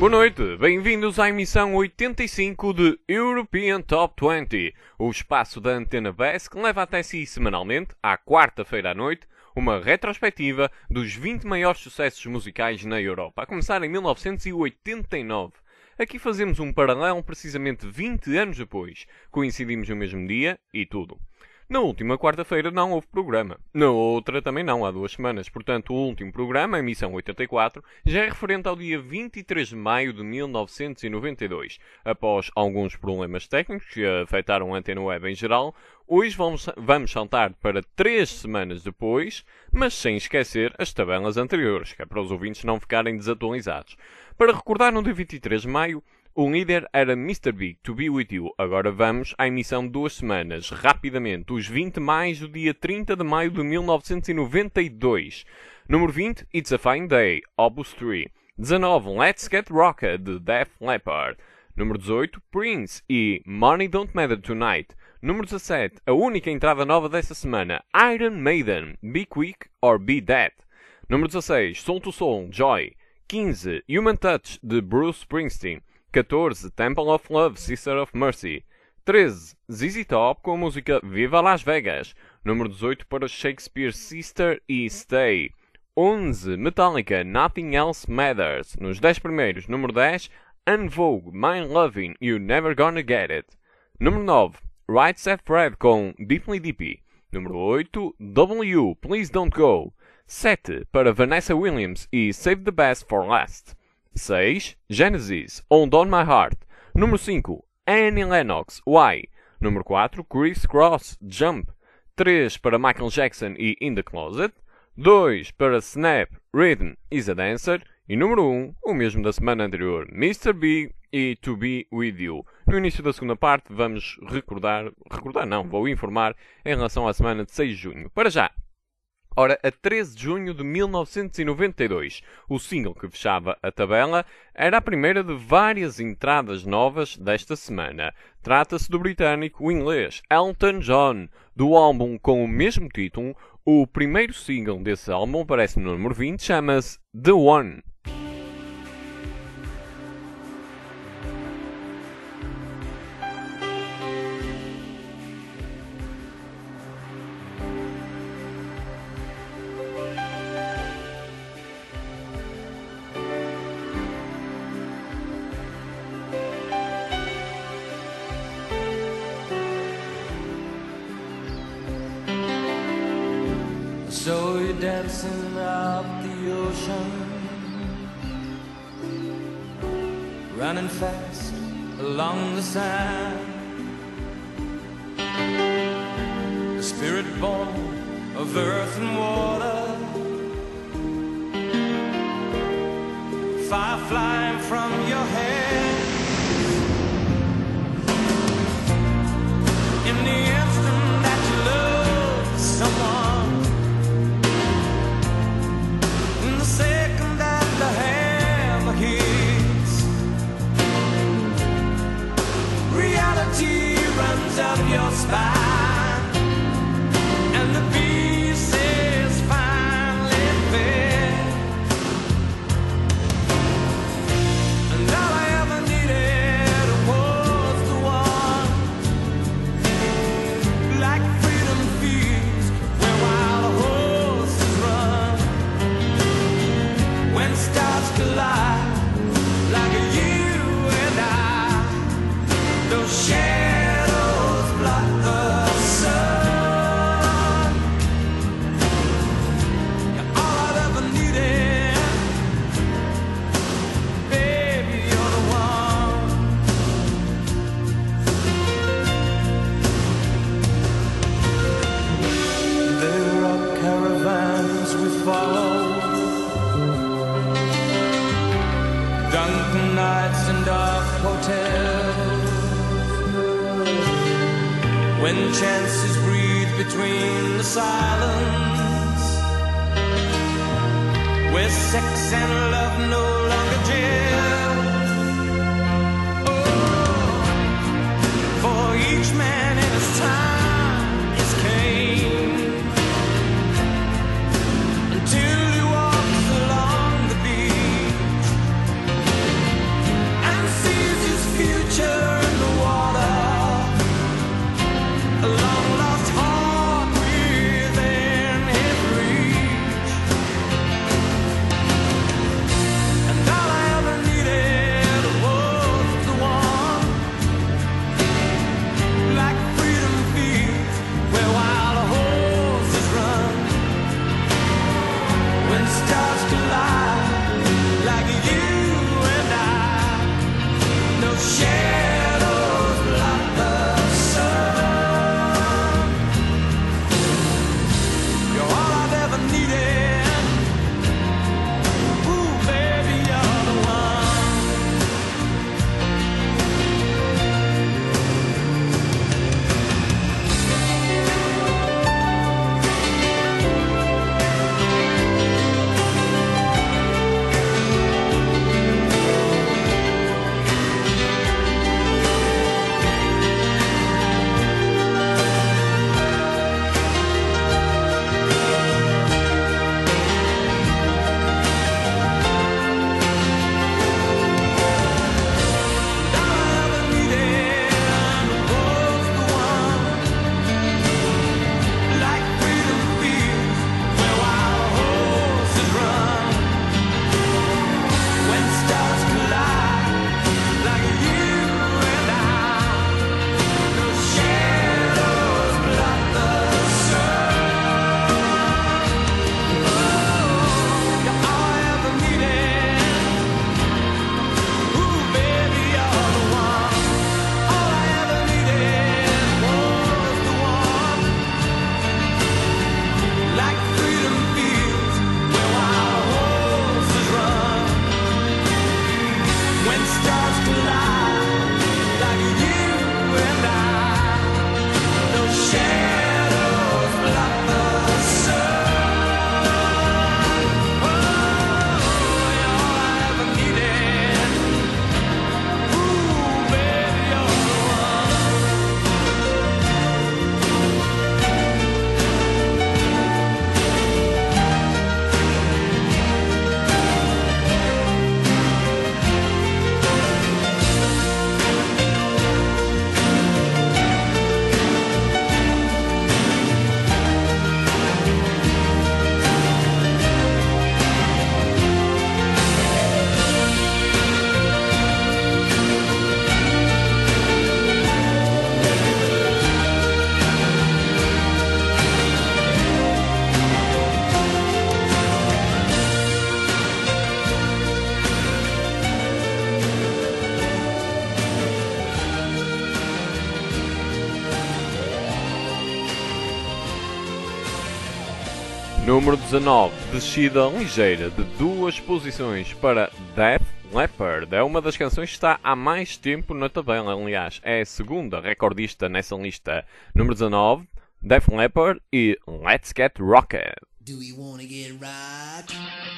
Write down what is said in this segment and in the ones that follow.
Boa noite, bem-vindos à emissão 85 de European Top 20, o espaço da Antena BES que leva até si semanalmente, à quarta-feira à noite, uma retrospectiva dos 20 maiores sucessos musicais na Europa, a começar em 1989. Aqui fazemos um paralelo precisamente 20 anos depois, coincidimos no mesmo dia e tudo. Na última quarta-feira não houve programa. Na outra também não, há 2 semanas. Portanto, o último programa, a emissão 84, já é referente ao dia 23 de maio de 1992. Após alguns problemas técnicos que afetaram a Antena Web em geral, hoje vamos saltar para 3 semanas depois, mas sem esquecer as tabelas anteriores, que é para os ouvintes não ficarem desatualizados. Para recordar, no dia 23 de maio, o líder era Mr. Big, To Be With You. Agora vamos à emissão de 2 semanas. Rapidamente, os 20 mais do dia 30 de maio de 1992. Número 20, It's a Fine Day, Opus 3. 19, Let's Get Rocked, de Def Leppard. Número 18, Prince e Money Don't Matter Tonight. Número 17, a única entrada nova dessa semana, Iron Maiden, Be Quick or Be Dead. Número 16, Soul to Soul, Joy. 15, Human Touch, de Bruce Springsteen. 14, Temple of Love, Sister of Mercy. 13, ZZ Top com a música Viva Las Vegas. Número 18 para Shakespeare Sister e Stay. 11, Metallica, Nothing Else Matters. Nos 10 primeiros, número 10, En Vogue, My Lovin', You Never Gonna Get It. Número 9, Right Said Fred com Deeply Deepy. Número 8, W, Please Don't Go. 7, para Vanessa Williams e Save the Best for Last. 6, Genesis, Hold On My Heart. Número 5, Annie Lennox, Why. Número 4, Criss Cross, Jump. 3 para Michael Jackson e In The Closet. 2 para Snap, Rhythm Is A Dancer. E número 1, o mesmo da semana anterior, Mr. Big e To Be With You. No início da segunda parte vamos vou informar em relação à semana de 6 de junho. Para já! Ora, a 13 de junho de 1992, o single que fechava a tabela era a primeira de várias entradas novas desta semana. Trata-se do britânico inglês Elton John, do álbum com o mesmo título. O primeiro single desse álbum aparece no número 20, chama-se The One. So you're dancing up the ocean, running fast along the sand. The spirit born of earth and water, fire flying from your head. In the instant that you love someone, second that the hammer hits, reality runs up your spine, and the pieces finally fit. And all I ever needed was the one, like freedom feels where wild horses run. When stars collide, like you and I, those shadows block the sun. You're all I've ever needed, baby, you're the one. There are caravans we follow, drunken nights and dark hotels, when chances breathe between the silence, where sex and love no longer jail. Oh, for each man in his time is came, until he walks along the beach. Número 19, descida ligeira de 2 posições para Def Leppard. É uma das canções que está há mais tempo na tabela, aliás, é a segunda recordista nessa lista. Número 19, Def Leppard e Let's Get Rocket. Do we wanna get rock?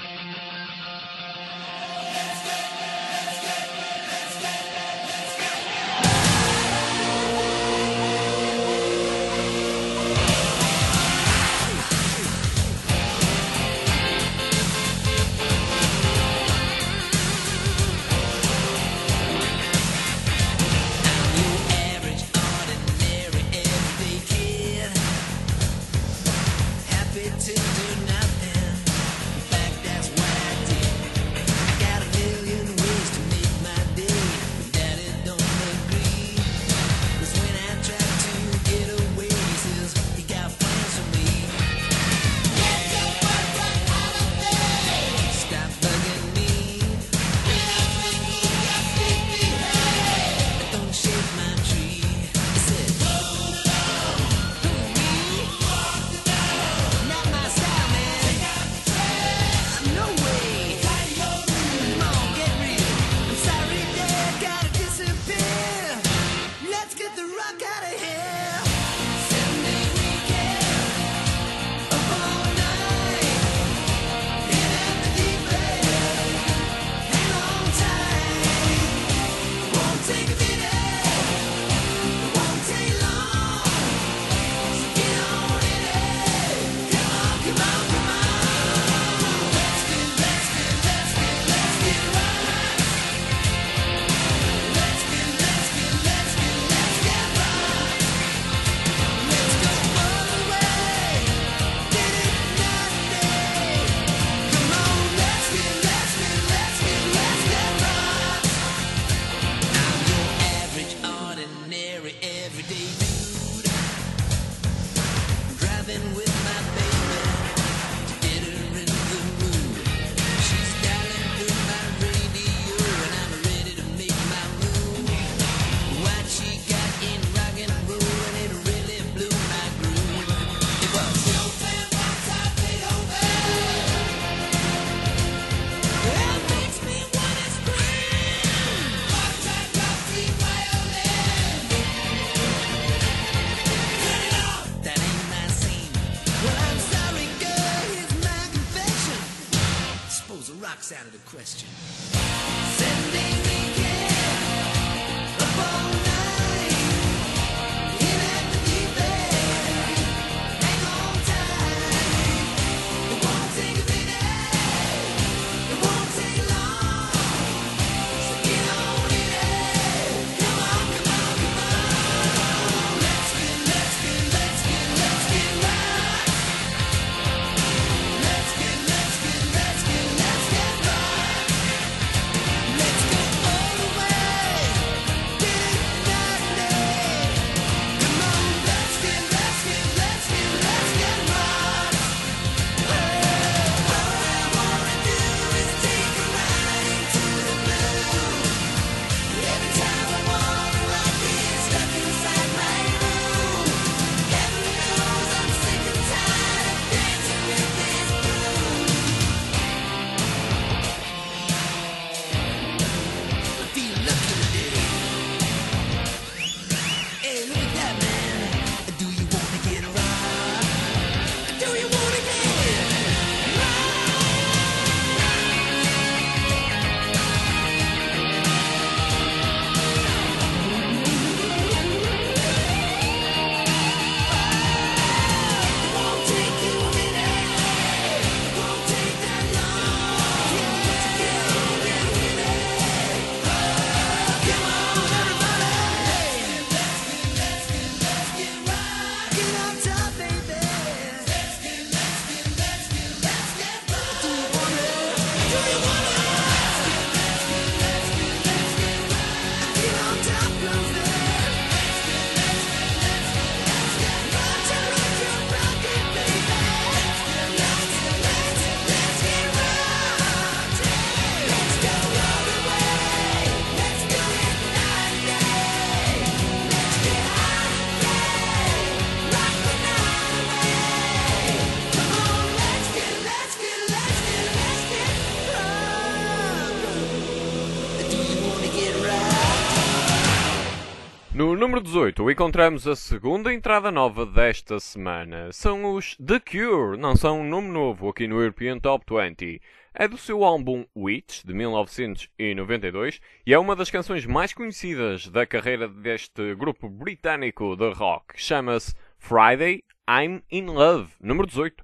Rock's out of the question. Sunday weekend, up all night, in at the deep end, hang on tight. It won't take a minute, it won't take long, so get on in it. Come on, come on, come on. Let's get right. Let's get right. número 18 encontramos a segunda entrada nova desta semana. São os The Cure, não são um nome novo aqui no European Top 20. É do seu álbum Witch, de 1992, e é uma das canções mais conhecidas da carreira deste grupo britânico de rock. Chama-se Friday, I'm in Love, número 18.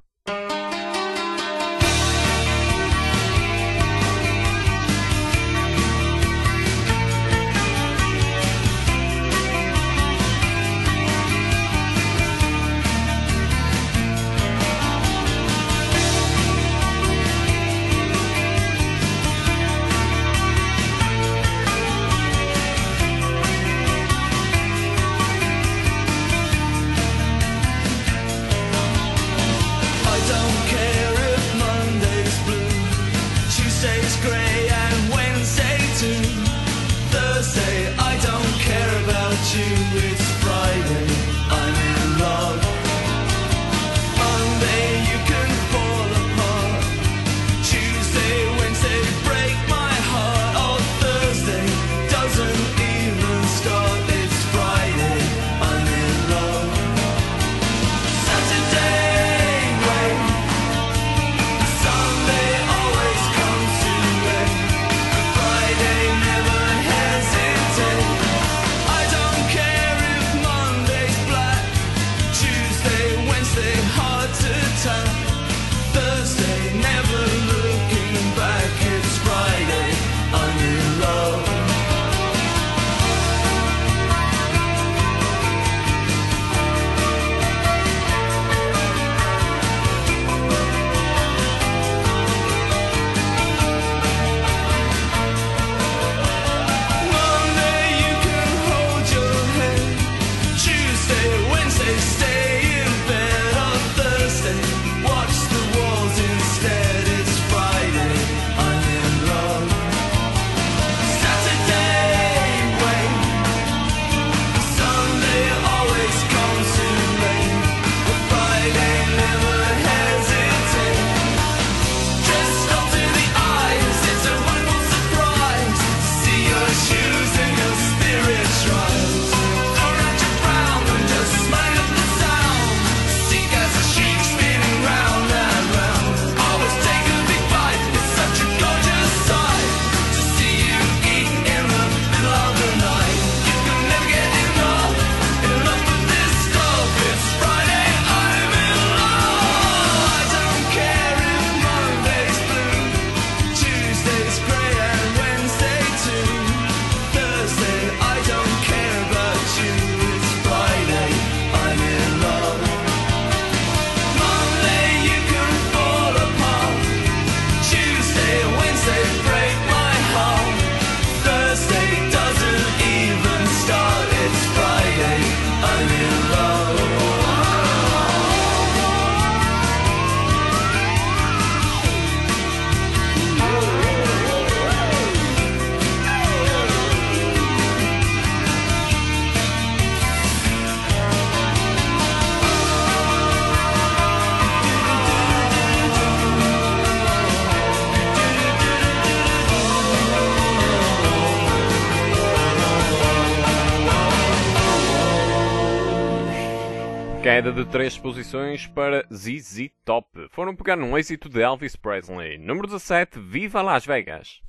Queda de 3 posições para ZZ Top. Foram pegar num êxito de Elvis Presley. Número 17, Viva Las Vegas.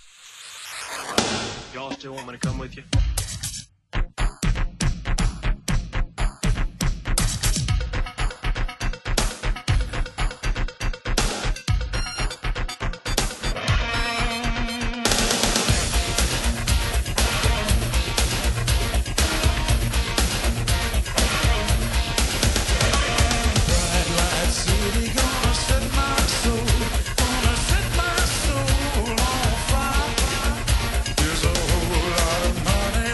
Y'all still want me to come with you? There's a whole lot of money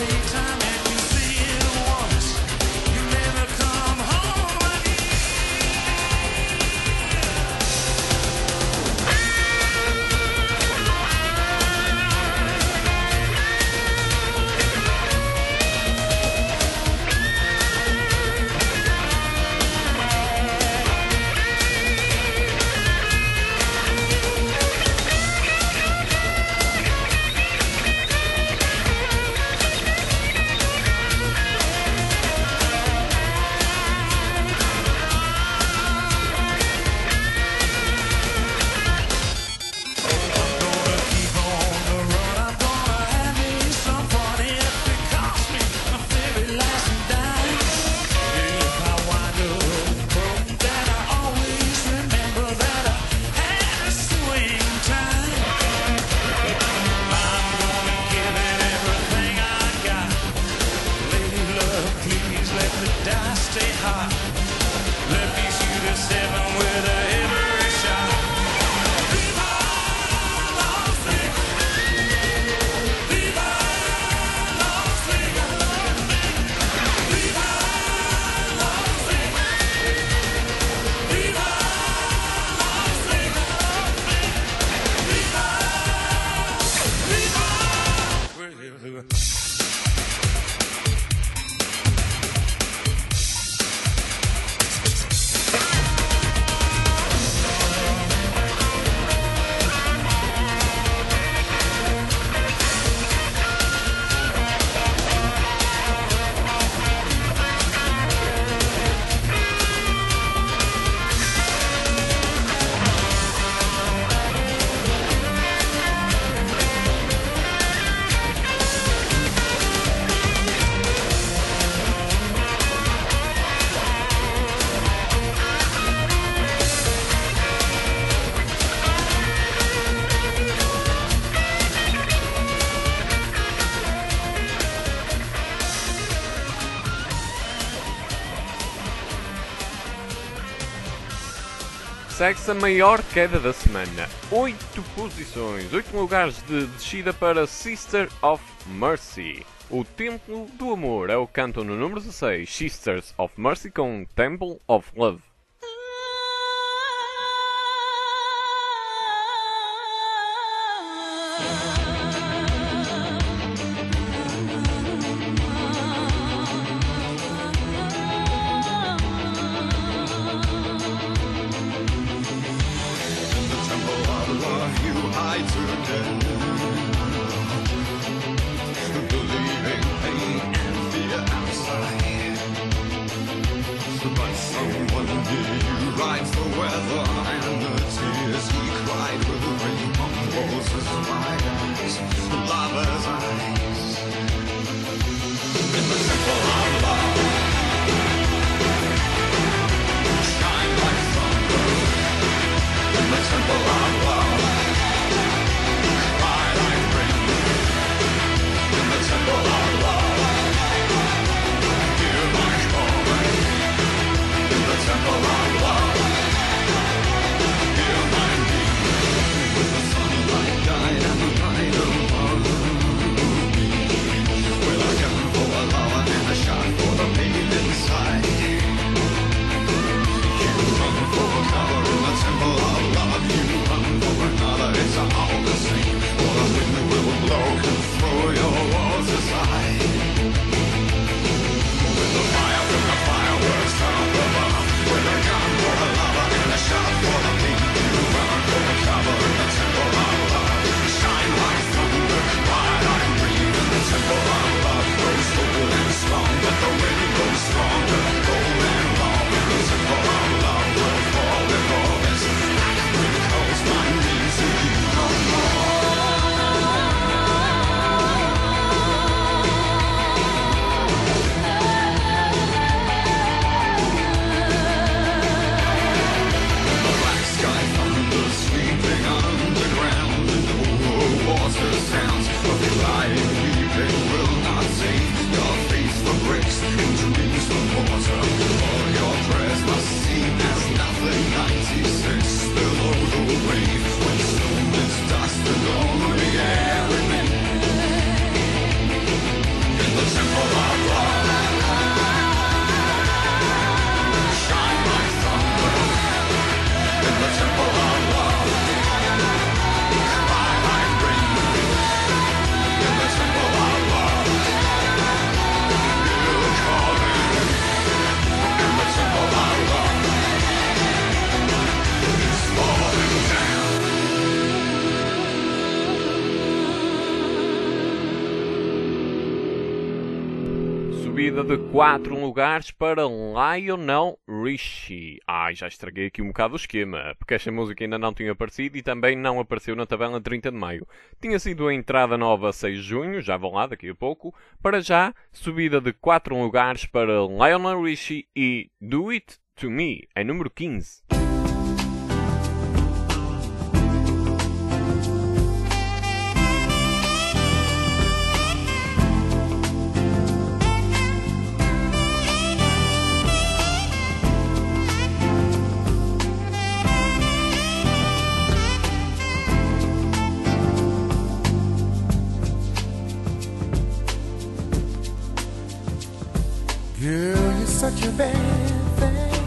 take time and you say it once. You never come home again. Stay hot. Let me shoot a 7 with a every shot. Viva Las Vegas. Viva Las Vegas. Viva Las Vegas. Viva Las Vegas. Viva. Viva. Segue-se a maior queda da semana. 8 posições, 8 lugares de descida para Sister of Mercy. O Templo do Amor é o canto no número 16, Sisters of Mercy com Temple of Love. But someone subida de 4 lugares para Lionel Richie. Já estraguei aqui um bocado o esquema, porque esta música ainda não tinha aparecido e também não apareceu na tabela 30 de maio. Tinha sido a entrada nova 6 de junho, já vão lá daqui a pouco. Para já, subida de 4 lugares para Lionel Richie e Do It To Me, em número 15. Girl, you're such a bad thing,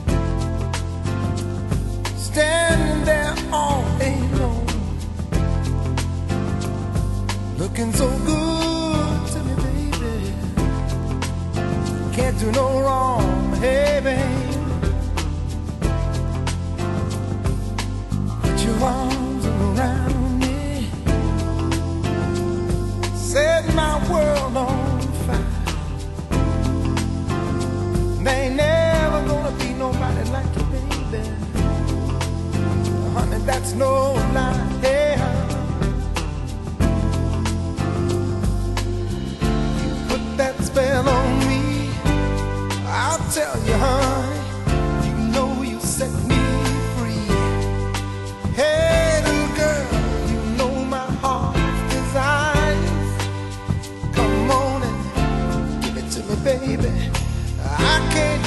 standing there all alone, looking so good to me, baby. Can't do no wrong, hey, baby. Put your arms around me, set my world on fire. There ain't never gonna be nobody like you, baby. Honey, that's no lie, yeah. You put that spell on me, I'll tell you, honey. You know you set me free. Hey, little girl, you know my heart's desire. Come on and give it to me, baby. I can't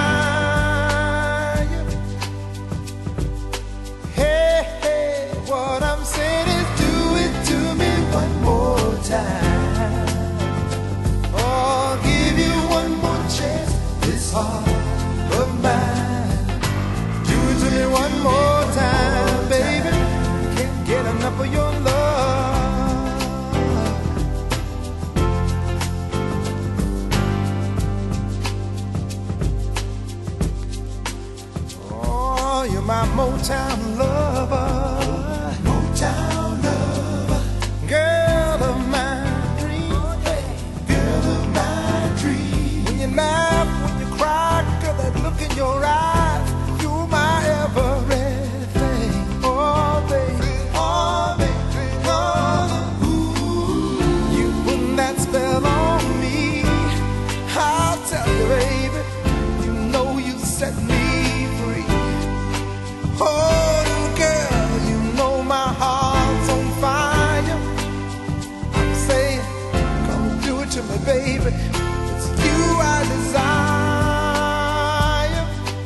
deny you. Hey, hey, what I'm saying is do it to me one more time. Oh, I'll give you one more chance, this heart of mine. Do it to me one more time, baby. Can't get enough of your love. You're my Motown lover, Motown lover, girl of my dreams, girl of my dreams. When you laugh, when you cry, girl, that look in your eyes, you're my everything. Oh, baby, oh, baby, oh, ooh. You put that spell on me, I'll tell you, baby, you know you set me. Oh, little girl, you know my heart's on fire. I'm saying, come do it to me, baby. It's you I desire.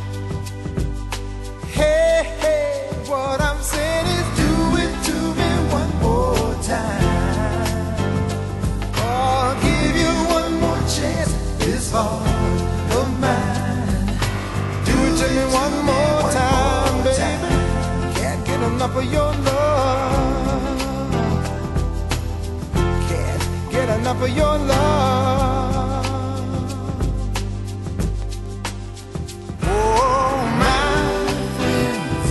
Hey, hey, what I'm saying is do it to me one more time. Oh, I'll give you one more chance, this heart of mine. Do it to me one more time, baby. Can't get enough of your love. Can't get enough of your love. Oh, my friends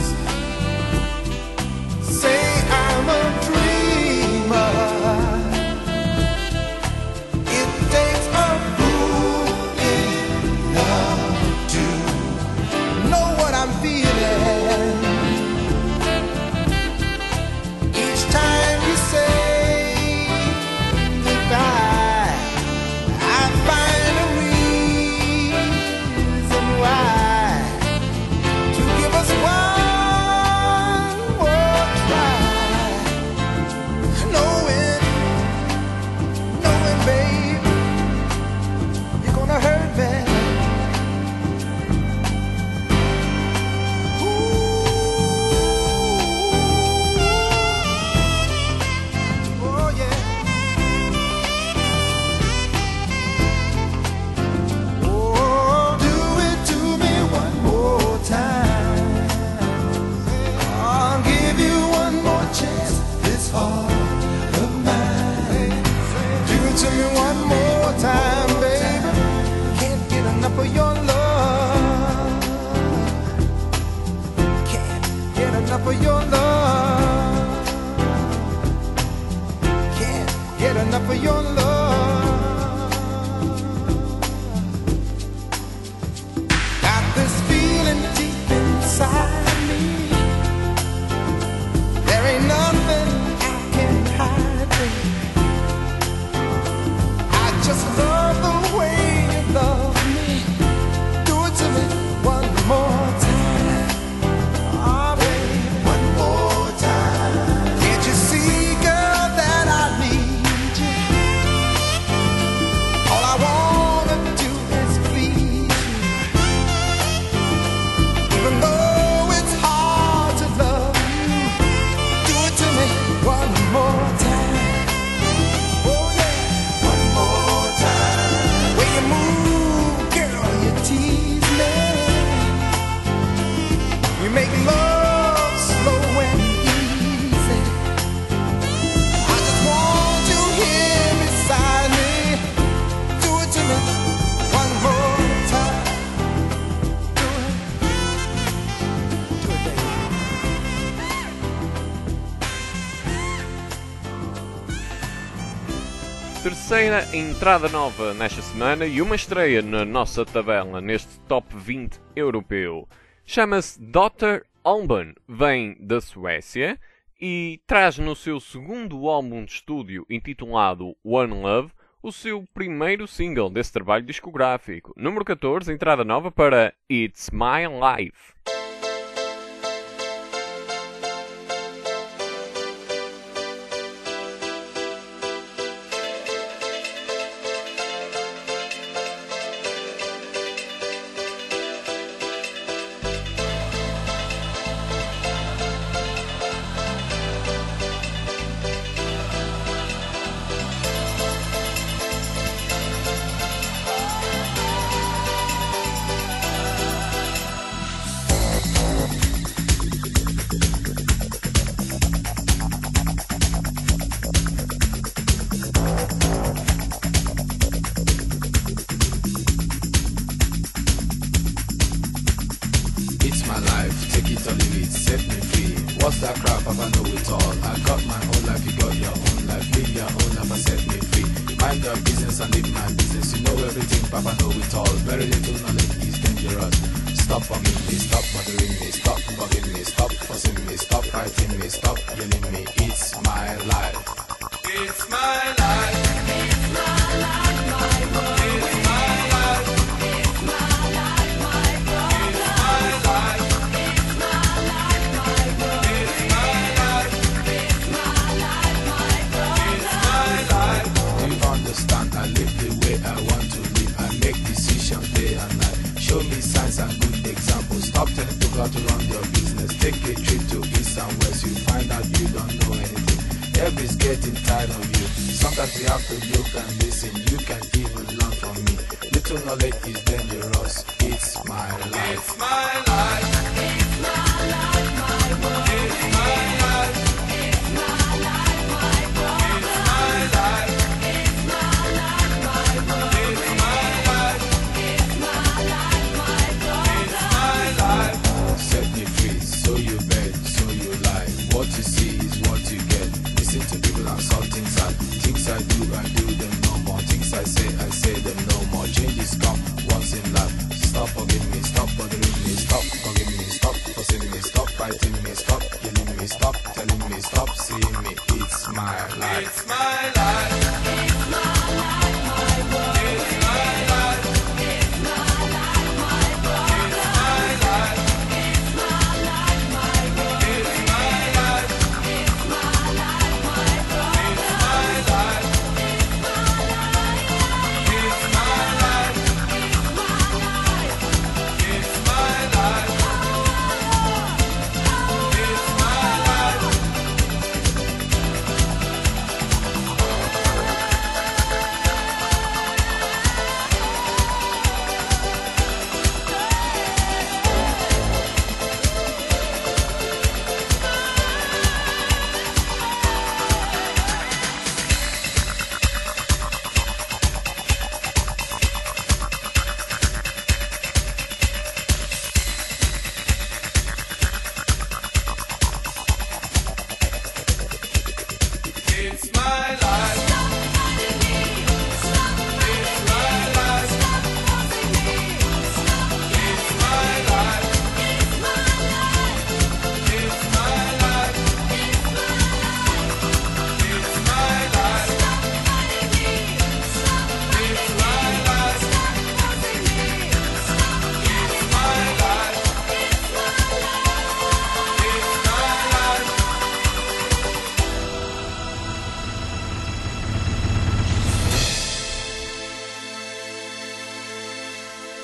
say I'm a dreamer. It takes a fool in love to know what I'm feeling. Each time you say goodbye, I find a reason why to give us one more try. Knowing, babe, you're gonna hurt me. Oh yeah. Oh, do it to me one more time. I'll give you one more chance, this heart of mine. Do it to me one more time, baby. Can't get enough of your love. Can't get enough of your love. Can't get enough of your love. to love the way you love me. Do it to me one more time. Oh, baby, one more time. Can't you see, girl, that I need you? All I wanna do is please you. Even though it's hard to love you, do it to me one more time. Oh yeah, one more time. When you move, girl, you tease me. We make love slow and easy. I just want you here beside me. Do it to me one more time. Do it, baby. Terceira entrada nova nesta semana e uma estreia na nossa tabela neste Top 20 europeu. Chama-se Dr. Alban, vem da Suécia e traz no seu segundo álbum de estúdio intitulado One Love o seu primeiro single desse trabalho discográfico. Número 14, entrada nova para It's My Life. It's my life, take it or leave it, set me free. What's that crap? I know it all. I got my own life, you got your own life. Live your own life and set me free. Mind your business and live my business. You know everything, Papa know it all. Very little knowledge is dangerous. Stop bugging me, stop bothering me, stop bugging me, stop fussing me, stop fighting me, stop yelling me. It's my life. It's my life. It's my life, my world. It's my life. It's my life, my world. It's my life. It's my life, my world. It's my life. It's my life, my world. It's my life. Do you understand? I live the way I want to live. I make decisions day and night. Show me signs and good examples. Stop telling people to run your business. Take a trip to east and west. You find out you don't know anything. Everybody's getting tired of you. Sometimes you have to look and listen. You can even learn from me. Little knowledge is dangerous. It's my life. It's my life. It's my life, my world. It's my life. It's my life, my world. It's my life. It's my life, my world. It's my life. It's my life, my world. It's my life. Set me free, so you beg, so you lie. What you see is what you get. Listen to people and saw things I do them no more. Things I say them no more. Changes come once in life. Stop forgiving me, stop bothering me, stop forgiving me.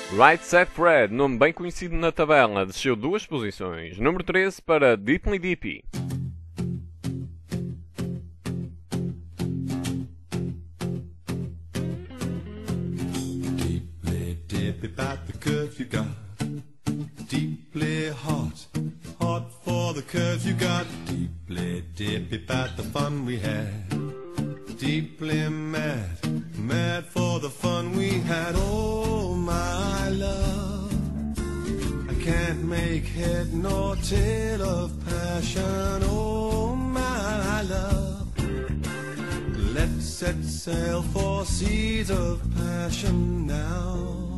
Right Said Fred, nome bem conhecido na tabela, desceu 2 posições. Número 13 para Deeply Dippy. Deeply dippy about the curves you got. Deeply hot, hot for the curves you got. Deeply dippy about the fun we had. Deeply mad, mad for the fun we had. Oh my love, I can't make head nor tail of passion. Oh my love, let's set sail for seas of passion now.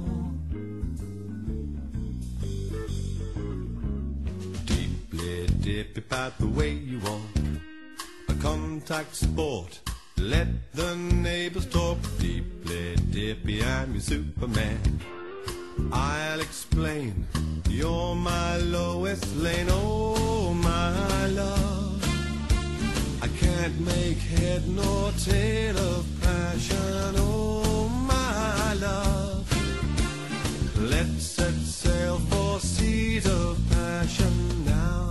Deeply dippy about the way you walk, a contact sport. Let the neighbors talk. Deeply dippy, I'm your Superman. I'll explain, you're my lowest lane. Oh my love, I can't make head nor tail of passion. Oh my love, let's set sail for seas of passion now.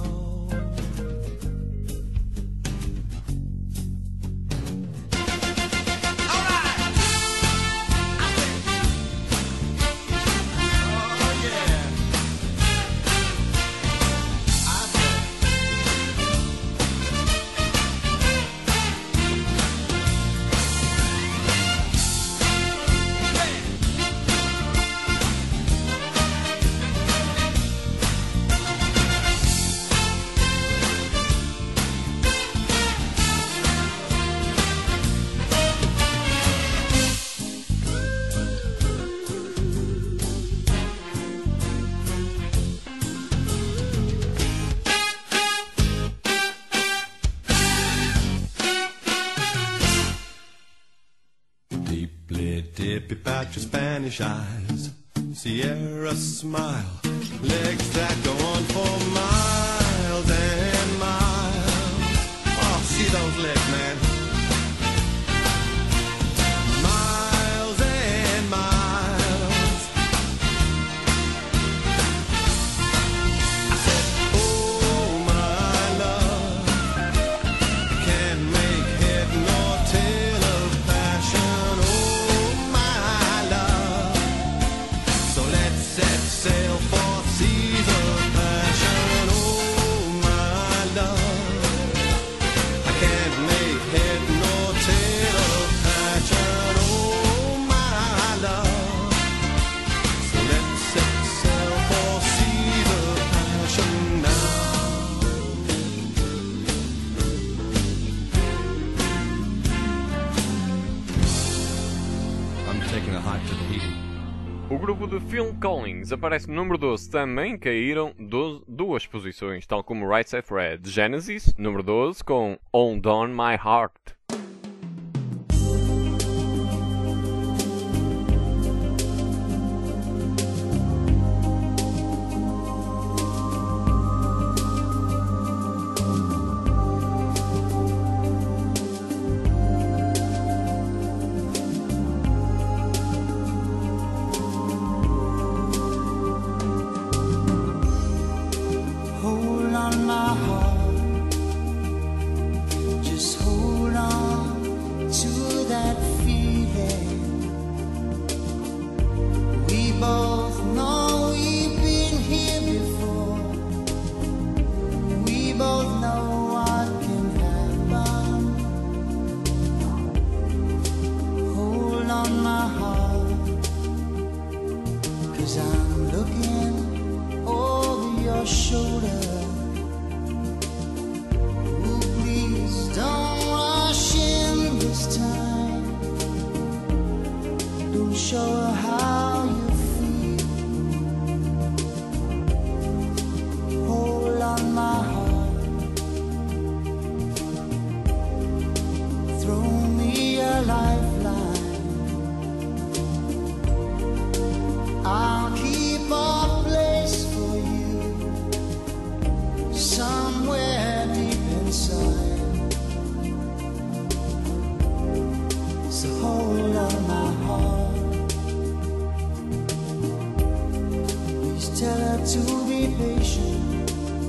Dippy about your Spanish eyes, Sierra smile, legs that go on for miles and miles. Oh, see those legs, man. Miles and miles. I said, oh my love, can't make head nor tail of passion. Oh my love, so let's set sail for seas of passion. Oh my love, I can't make head nor tail of passion. Oh my love, so let's set sail for seas of passion now. I'm taking a hike to Tahiti. O grupo de Phil Collins aparece no número 12, também caíram 2 posições, tal como Right Said Fred. Genesis, número 12, com Hold On My Heart. Hold on, my heart. Just hold on to that feeling. We both know we've been here before. We both know what can happen. Hold on, my heart. 'Cause I'm looking over your shoulder. Ooh, please don't rush in this time. Don't show her how you feel. Hold on, my heart. Throw me a lifeline. I'll keep a place for you somewhere deep inside. So hold on, my heart. got to be patient,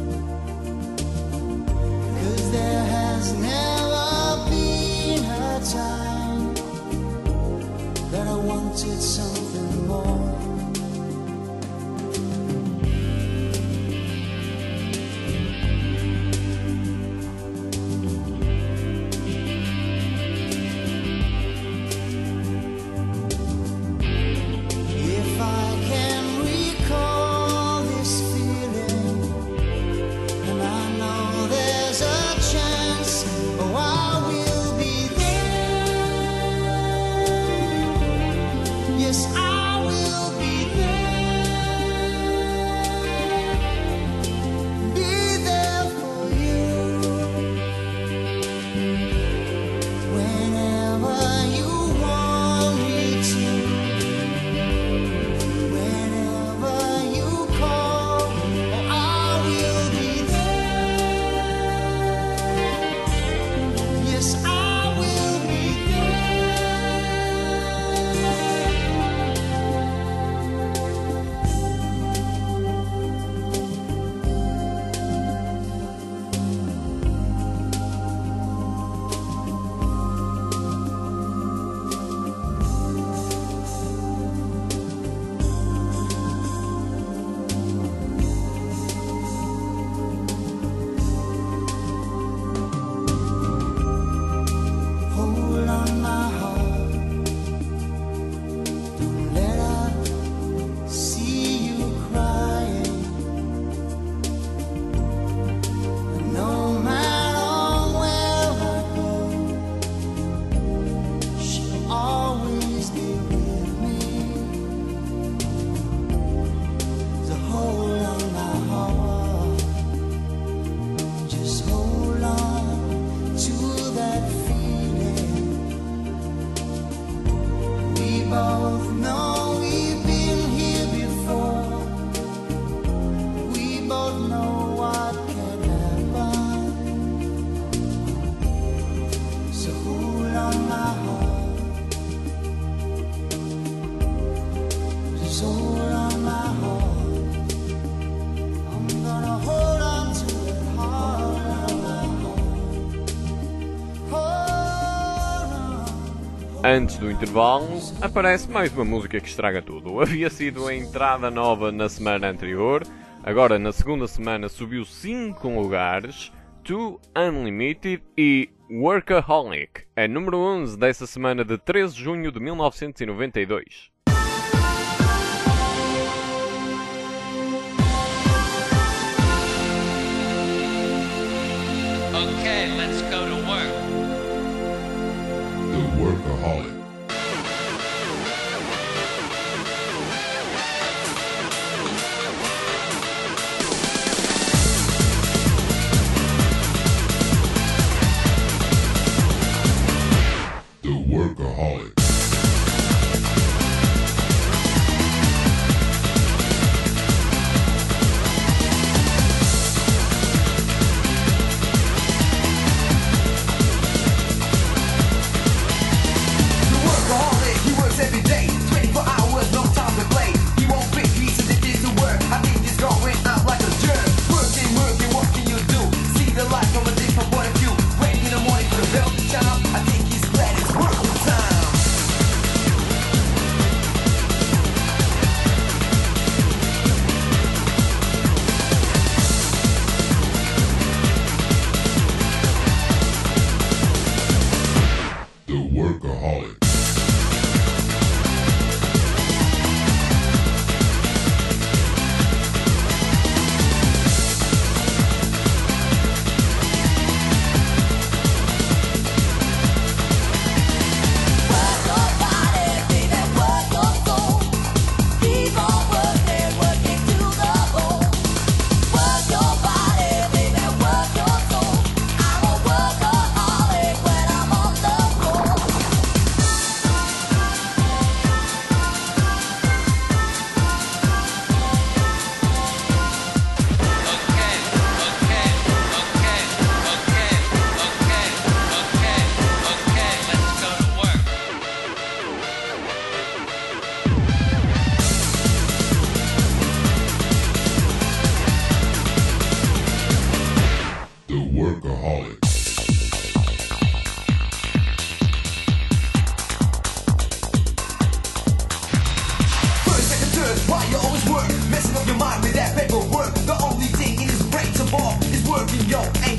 'cause there has never been a time that I wanted something more. If I can recall this feeling, and I know there's a chance, oh, I will be there. Yes, I will be there for you. Whenever you want me to, whenever you call, oh, I will be there. Yes, I will be Hold on, my heart. Don't let her see you crying. No matter where I go, she'll always be with me. So hold on, my heart. Just hold on to that feeling. We both know we've been here before. We both know what can happen. So hold on, my heart. Just hold on, my heart. I'm gonna hold on to it hard, my heart. Hold on. Antes do intervalo, aparece mais uma música que estraga tudo. Havia sido a entrada nova na semana anterior, agora na segunda semana subiu 5 lugares, To Unlimited e Workaholic, é número 11 dessa semana de 13 de junho de 1992. Okay, let's go to work. The Workaholic. The Workaholic.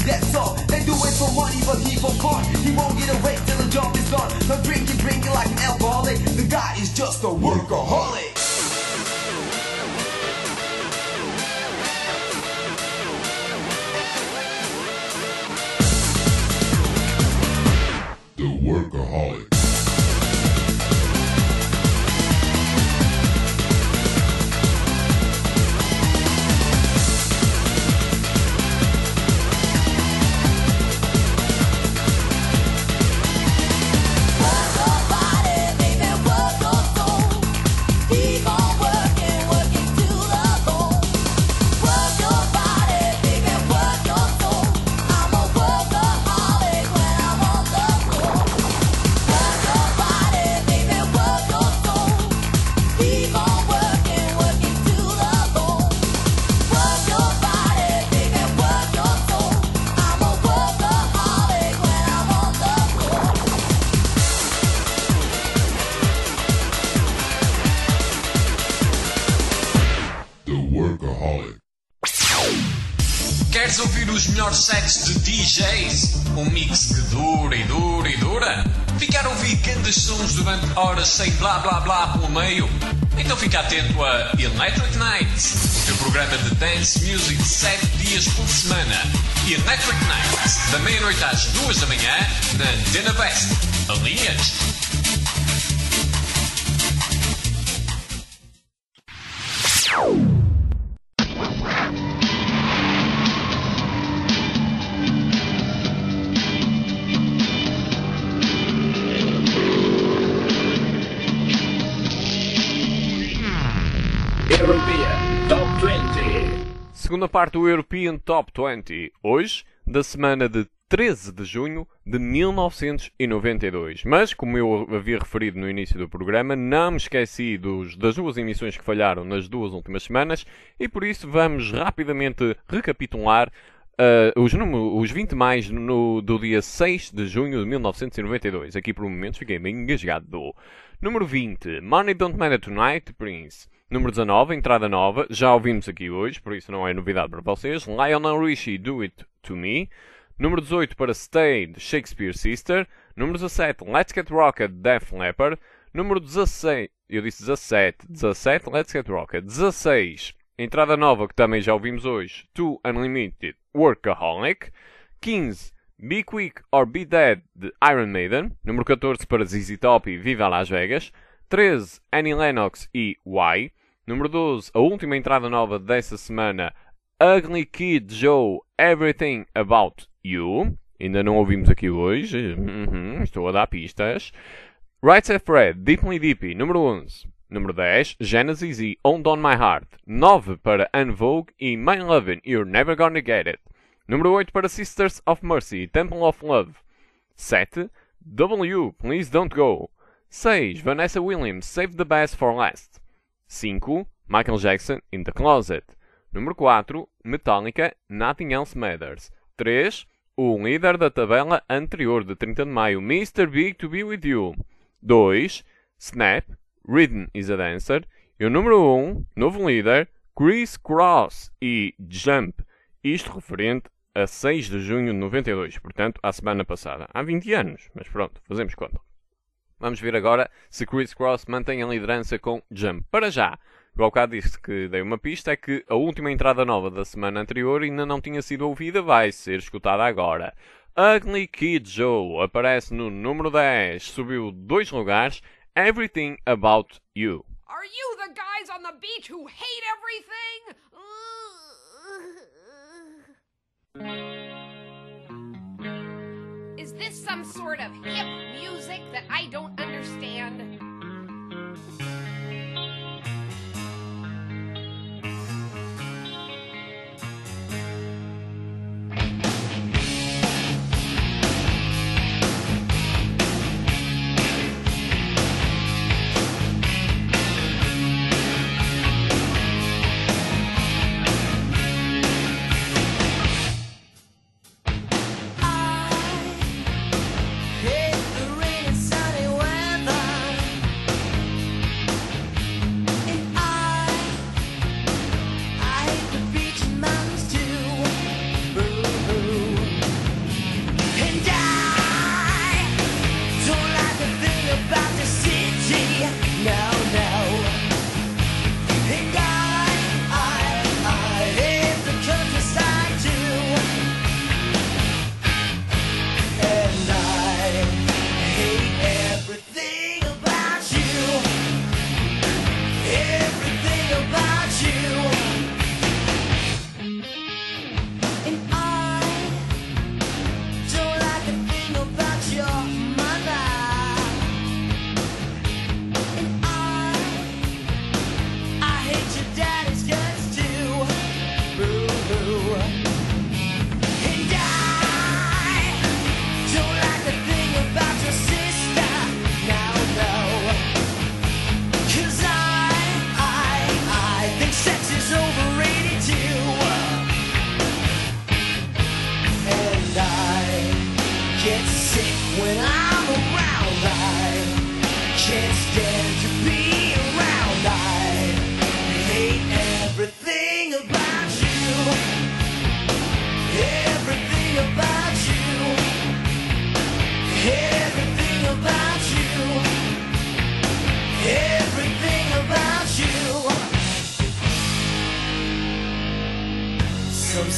that's all. They do it for money, but he for fun. He won't get away till the job is done. No drinking like an alcoholic. The guy is just a workaholic. The workaholic. Queres ouvir os melhores sets de DJs? Um mix que dura e dura e dura? Ficar a ouvir grandes sons durante horas sem blá blá blá pelo meio? Então fica atento a Electric Nights, o teu programa de dance music 7 dias por semana. Electric Nights, da meia-noite às 2 da manhã, na Antena Best. Alinhas? European Top 20. Segunda parte do European Top 20. Hoje, da semana de 13 de junho de 1992. Mas, como eu havia referido no início do programa, não me esqueci das duas emissões que falharam nas duas últimas semanas e por isso vamos rapidamente recapitular os 20 mais do dia 6 de junho de 1992. Aqui por momentos fiquei bem engasgado. Número 20, Money Don't Matter Tonight, Prince. Número 19, entrada nova, já ouvimos aqui hoje, por isso não é novidade para vocês. Lionel Richie, Do It To Me. Número 18 para Stay, de Shakespeare Sister. Número 17, Let's Get Rocket, Def Leppard. Número 16, eu disse 17, Let's Get Rocket. 16, entrada nova que também já ouvimos hoje, To Unlimited, Workaholic. 15, Be Quick or Be Dead, de Iron Maiden. Número 14 para ZZ Top e Viva Las Vegas. 13, Annie Lennox e Why. Número 12, a última entrada nova dessa semana, Ugly Kid Joe, Everything About You. Ainda não ouvimos aqui hoje. Estou a dar pistas. Right Said Fred, Deeply Deepy, número 11. Número 10, Genesis e On On My Heart. 9 para Unvogue e My Lovin', You're Never Gonna Get It. Número 8 para Sisters of Mercy, Temple of Love. 7, W, Please Don't Go. 6, Vanessa Williams, Save the Best for Last. 5, Michael Jackson, In the Closet. Número 4, Metallica, Nothing Else Matters. 3, o líder da tabela anterior de 30 de maio, Mr. Big to Be With You. 2, Snap, Rhythm is a Dancer. E o número 1, novo líder, Chris Cross e Jump. Isto referente a 6 de junho de 92, portanto, à semana passada. Há 20 anos, mas pronto, fazemos conta. Vamos ver agora se Chris Cross mantém a liderança com Jump. Para já, o bocado disse que dei uma pista, é que a última entrada nova da semana anterior ainda não tinha sido ouvida, vai ser escutada agora. Ugly Kid Joe aparece no número 10, subiu 2 lugares, Everything About You. Are you the guys on the beach who hate everything? Is this some sort of hip music that I don't understand? Hate the rainy sunny weather.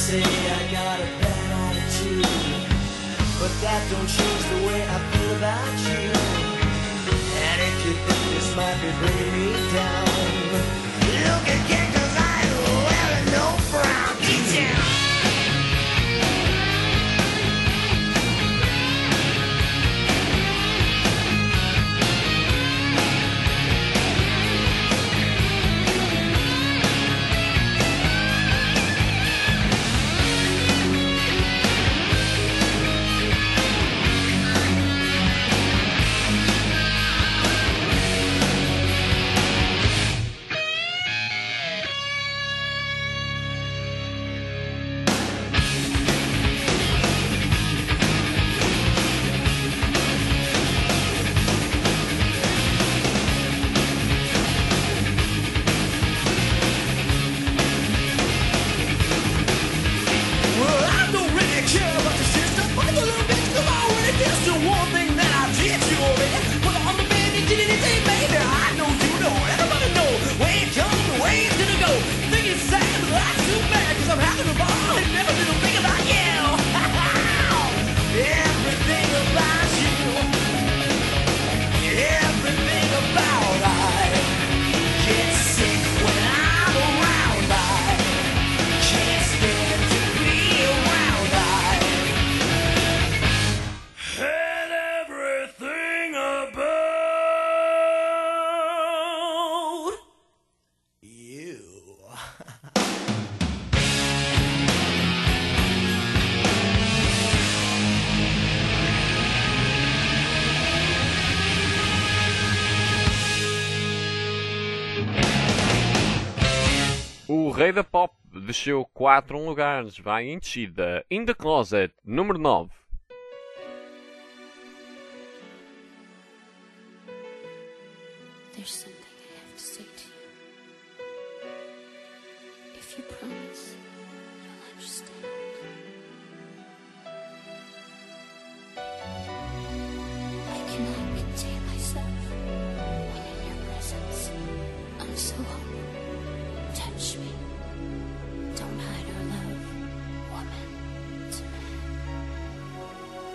say I got a bad attitude, but that don't change the way I feel about you. And if you think this might be bringing me down, look again, 'cause I ain't wearing no frown. Get down. O Rei da Pop desceu 4 lugares, vai em descida. In the Closet, número 9. There's something I have to say to you. If you promise, you'll understand. I cannot contain myself when in your presence. I'm so hungry. Touch me. Don't hide our love, woman to man.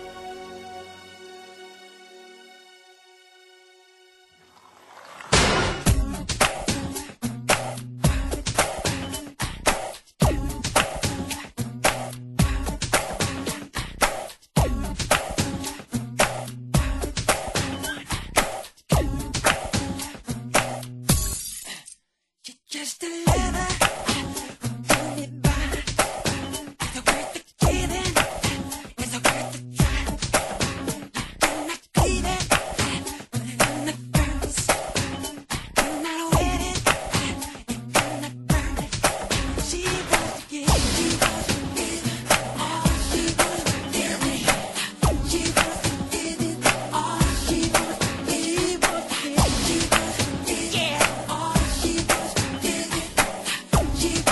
Just a lover, hold me by. It's a worth the giving, it's a worth the try. You're not cleaving, put it on the furnace. You're not waiting, you're gonna burn it. She wants to give, she wants to give it all. She wants to give me, she wants to give it all. She wants to give, she wants to give, she wants to give it all. She wants to give it. She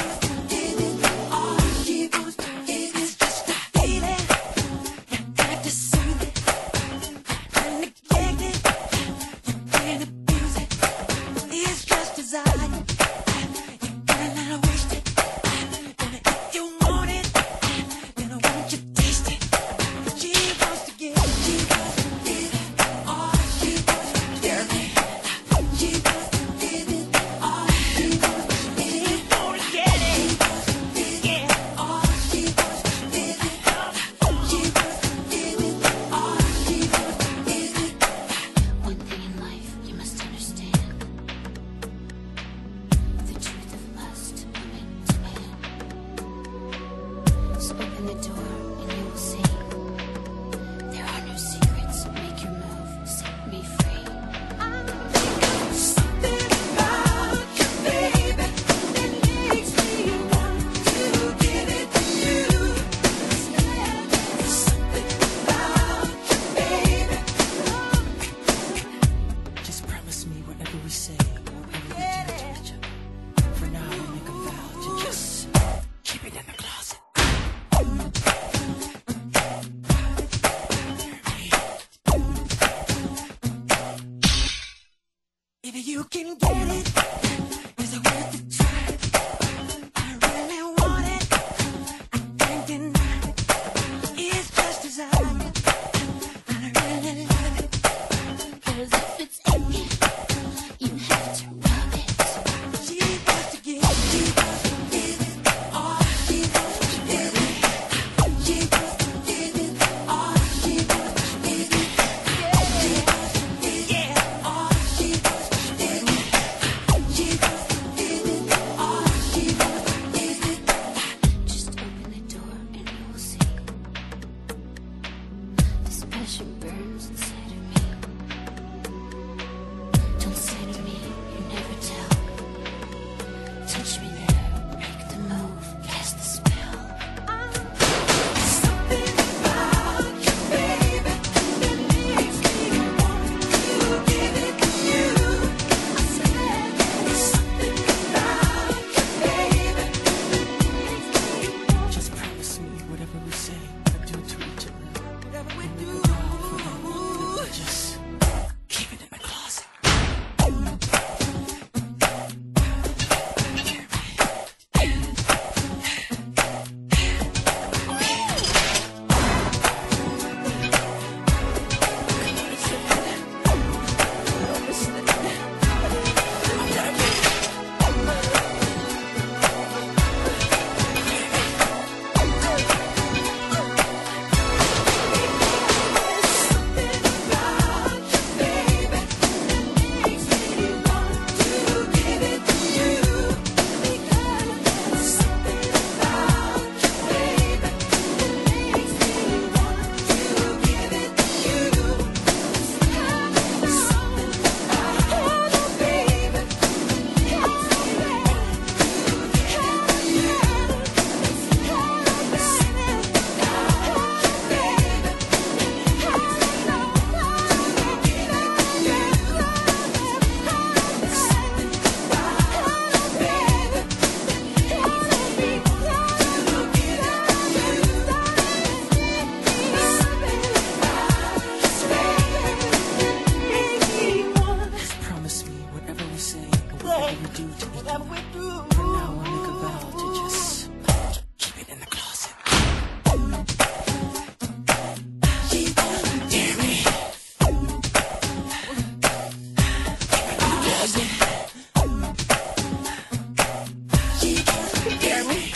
to me. For now, I'll make a vow to just keep it in the closet. She doesn't dare me. She doesn't dare me.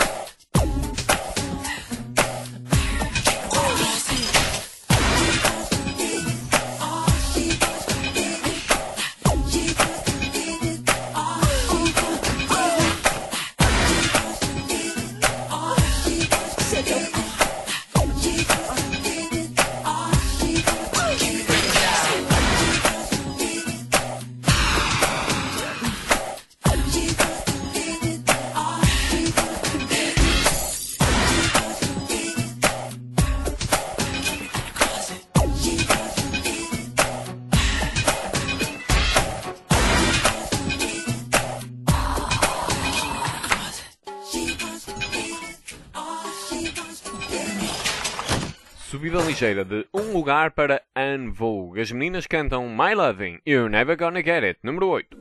Subida ligeira de um lugar para En Vogue. As meninas cantam My Loving, You're Never Gonna Get It, número 8.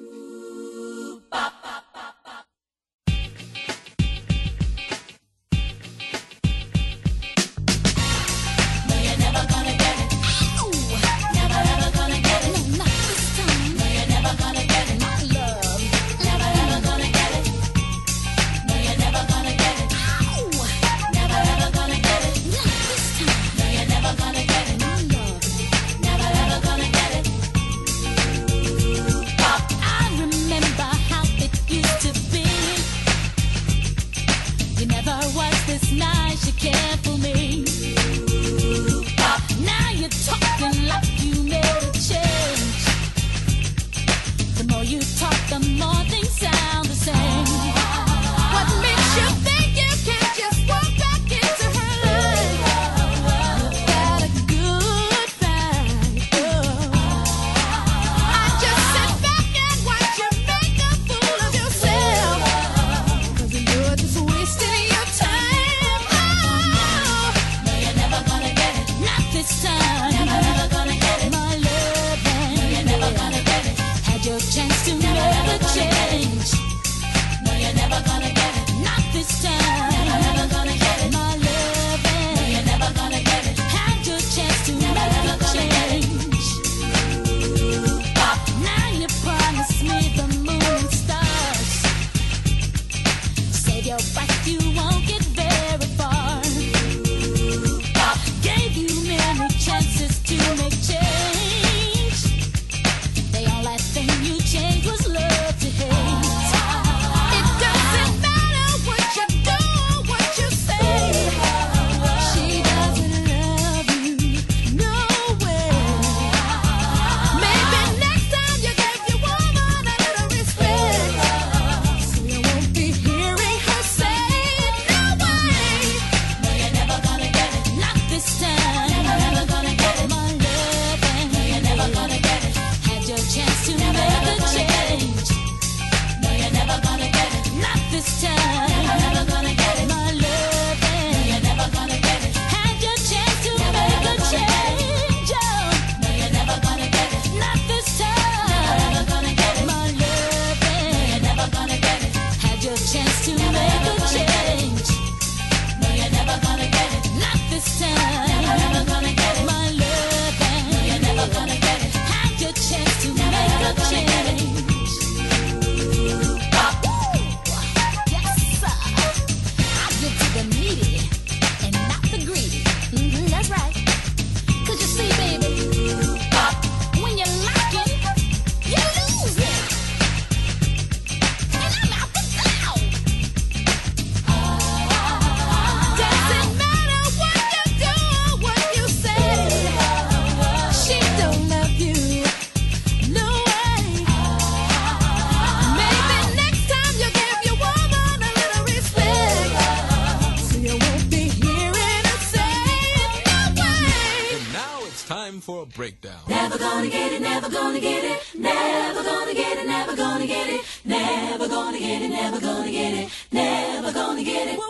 for a breakdown. Never gonna get it, never gonna get it, never gonna get it, never gonna get it, never gonna get it, never gonna get it, never gonna get it.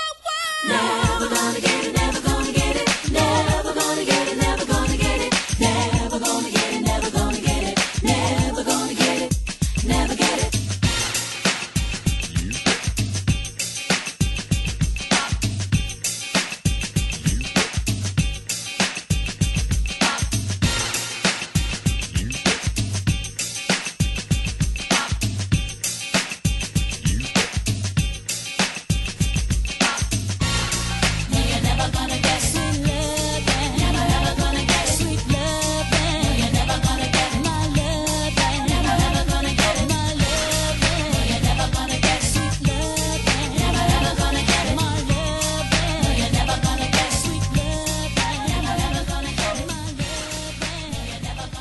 Never gonna get it, never gonna get it, never gonna get it, never gonna get it, never gonna get it, never gonna get it, never gonna get it, never get it.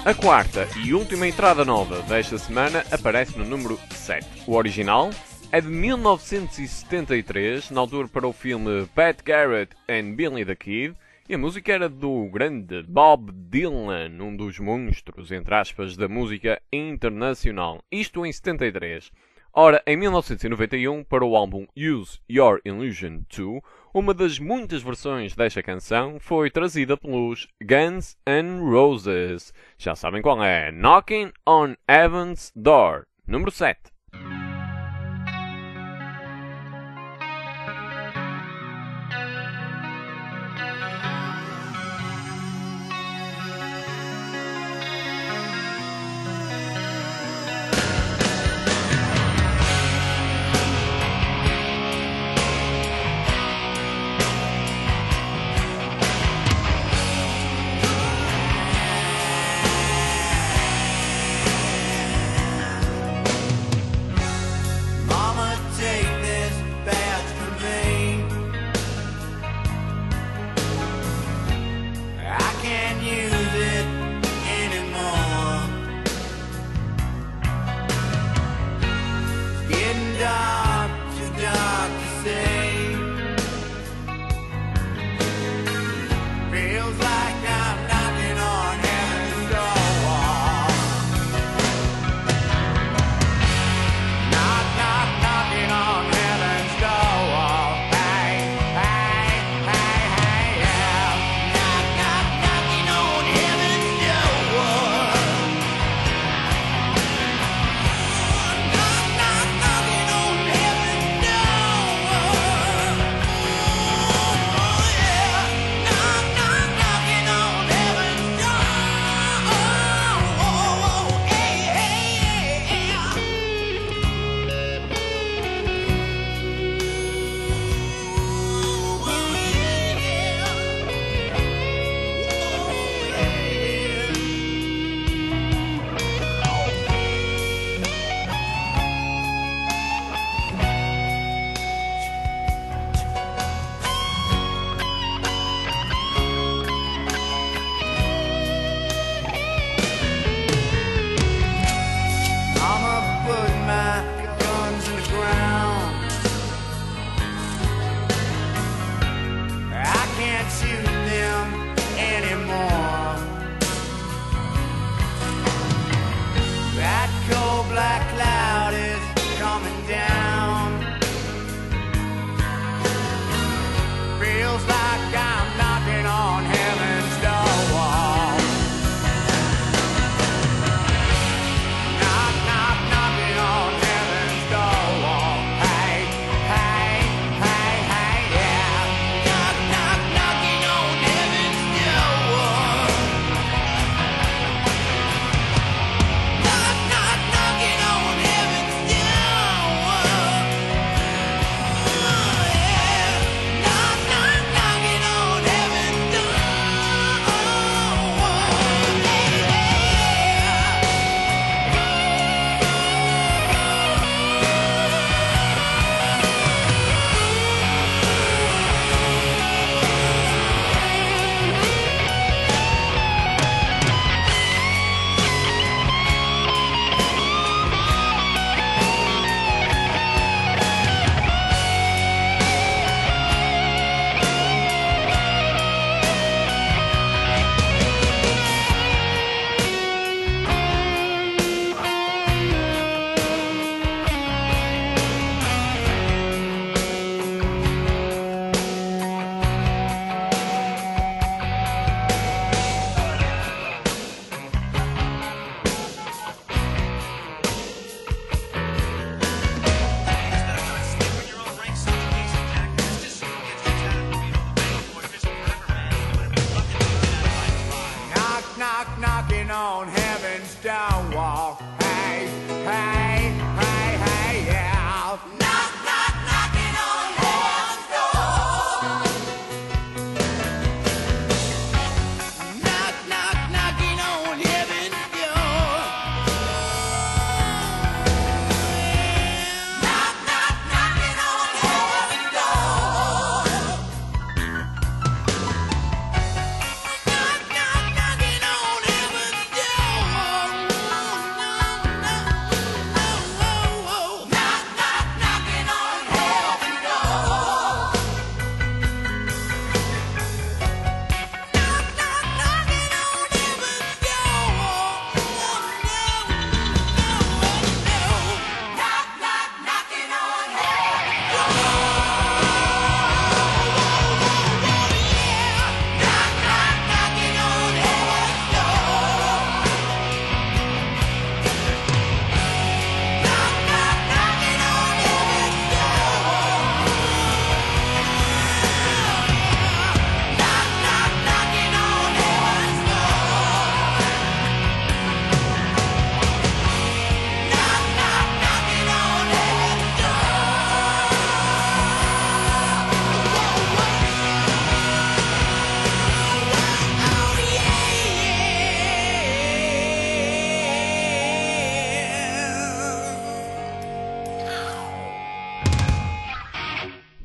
A quarta e última entrada nova desta semana aparece no número 7. O original é de 1973, na altura para o filme Pat Garrett and Billy the Kid, e a música era do grande Bob Dylan, um dos monstros, entre aspas, da música internacional. Isto em 73. Ora, em 1991, para o álbum Use Your Illusion 2, uma das muitas versões desta canção foi trazida pelos Guns N' Roses. Já sabem qual é? Knocking on Heaven's Door, número 7.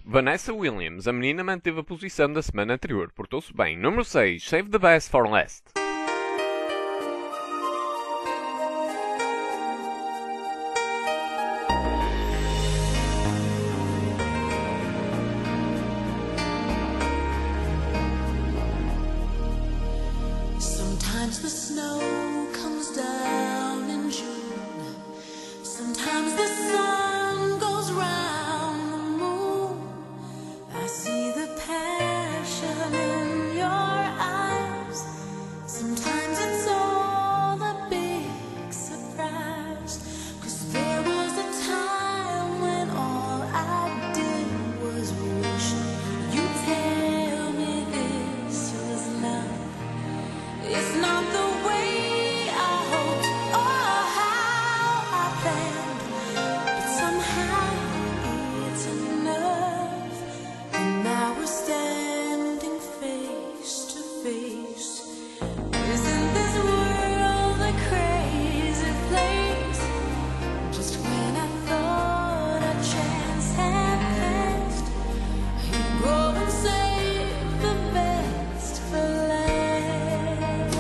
Vanessa Williams, a menina manteve a posição da semana anterior, portou-se bem. Número 6, Save the Best for Last. Sometimes the snow comes down in June. Sometimes the sun goes round the moon. I see the passion in your eyes. Sometimes it's all a big surprise. 'Cause there was a time when all I did was wish you'd tell me this was love. It's not the way I hoped or how I planned, but somehow it's enough. And now we're standing face to face. Isn't this world a crazy place? Just when I thought a chance had passed, you go and save the best for last.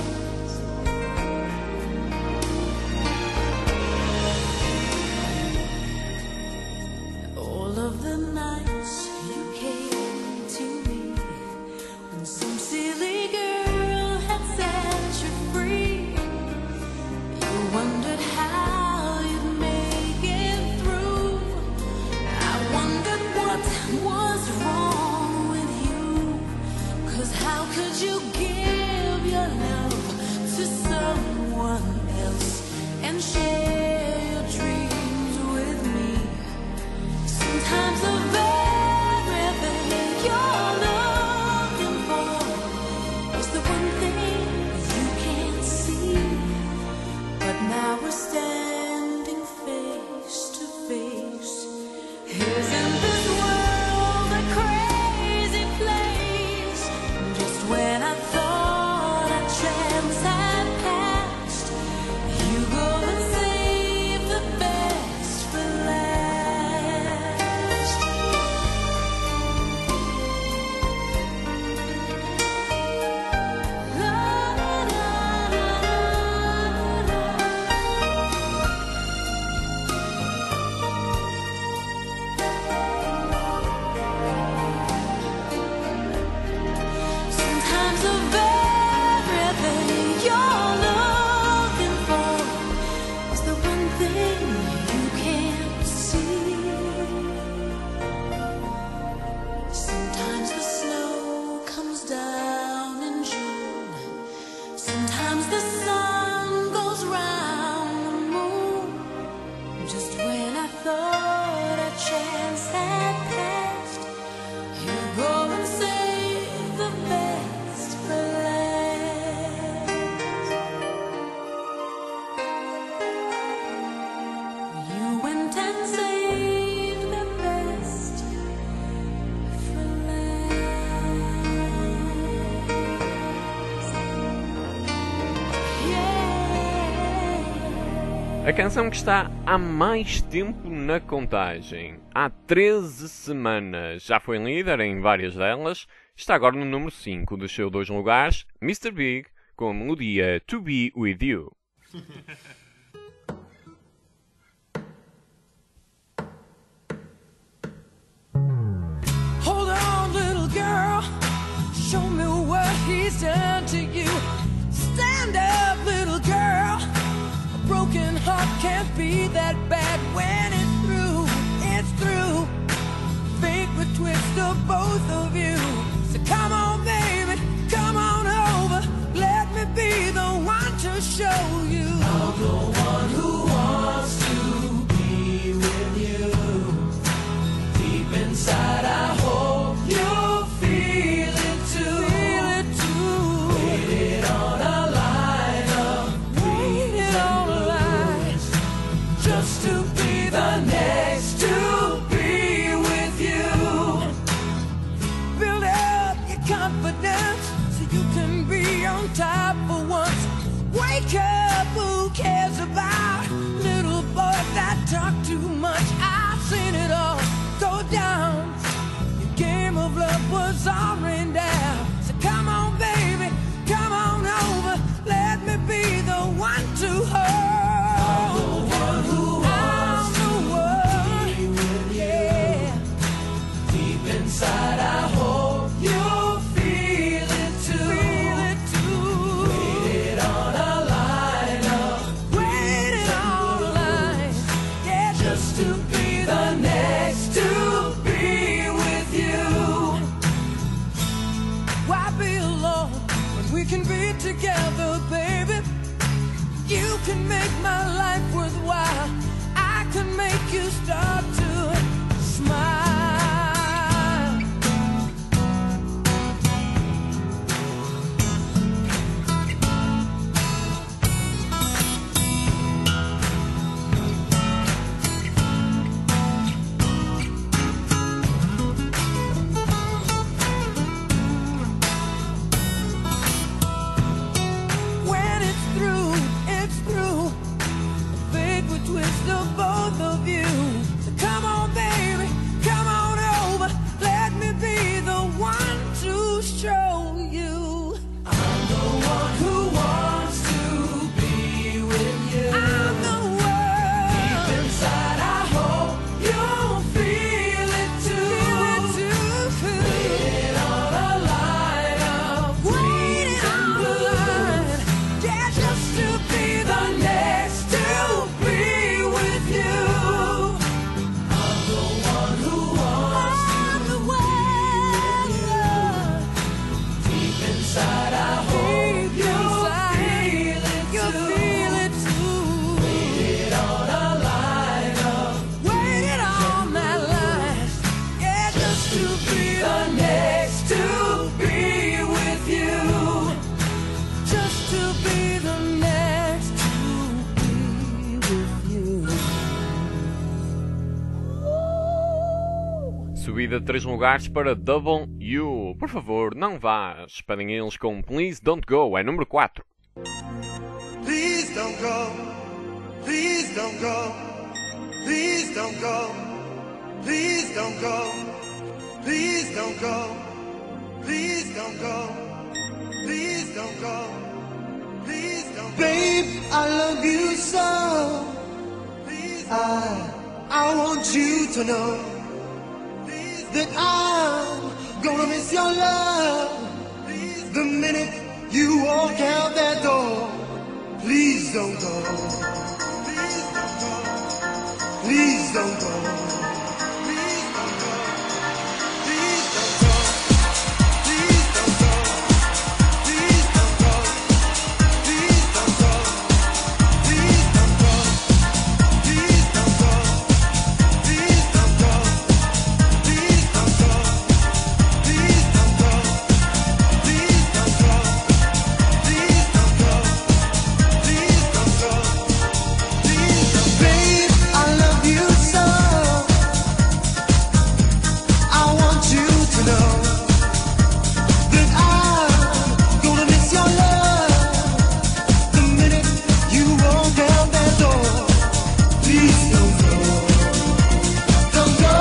All of the nights you came to me, when some silly girl had set you free, you wondered how you'd make it through. I wondered what was wrong with you. 'Cause how could you give your love to someone else and share your dreams with me? Sometimes the very thing you're looking for is the one thing you can't see. But now we're standing face to face. Isn't this world a crazy place? Just when I thought a chance had passed, you go and save the best for last. La, la, la, la, la. Sometimes the very thing you're looking for is the one thing you can't see. Sometimes the snow comes down in June. Sometimes the sun goes round the moon. Just when I thought a chance had passed, you go and save the best for last. You went and saved the best for last. Yeah. A canção que está há mais tempo na contagem, há 13 semanas, já foi líder em várias delas, está agora no número 5, desceu 2 lugares, Mr. Big, com a melodia To Be With You. Hold on, little girl. Show me what he's done to you. Stand up, little girl. A broken heart can't be that bad when it's through. It's through. Fate would twist of both of you. So come on, baby, come on over. Let me be the one to show you. I'm the one who wants to be with you. Deep inside, I hope you'll feel it too. Feel it too. Waited on a line of waited on a line just to be the can make my life worthwhile. I can make you start to smile. When it's through, it's through. Fate will twist of both of you. So come on, baby, come on over. Let me be the one to show you. I'm the one who wants to be with you. I'm the one. Deep inside, I hope you'll feel it too. Waiting on a line of green and blue. Yeah, just to be the next to be with you. I'm the one who wants to be with you. Deep inside, I hope you'll feel it too. Waited on a line of, waited on that line. Yeah, just to be the next to be with you. Just to be the next to be with you. Subida de 3 lugares para Double U. Por favor, não vá. Esperem eles com Please Don't Go. É número 4. Please don't go. Please don't go. Please don't go. Please don't go. Please don't go. Please don't go. Please don't go. Please don't go. Babe, I love you so. I want you to know that I'm gonna miss your love the minute you walk out that door. Please don't go. Please don't go. Please don't go. Please don't go. Please don't go. Please don't go. Please don't go. Please don't go. Please don't go. Please don't go. Please don't go. Please don't go. Please don't go. Please don't go. Please don't go. Please don't go. Please don't. Babe, I love you so. I want you to know that I'm gonna miss your love the minute you walk out that door. Please don't go. Don't go.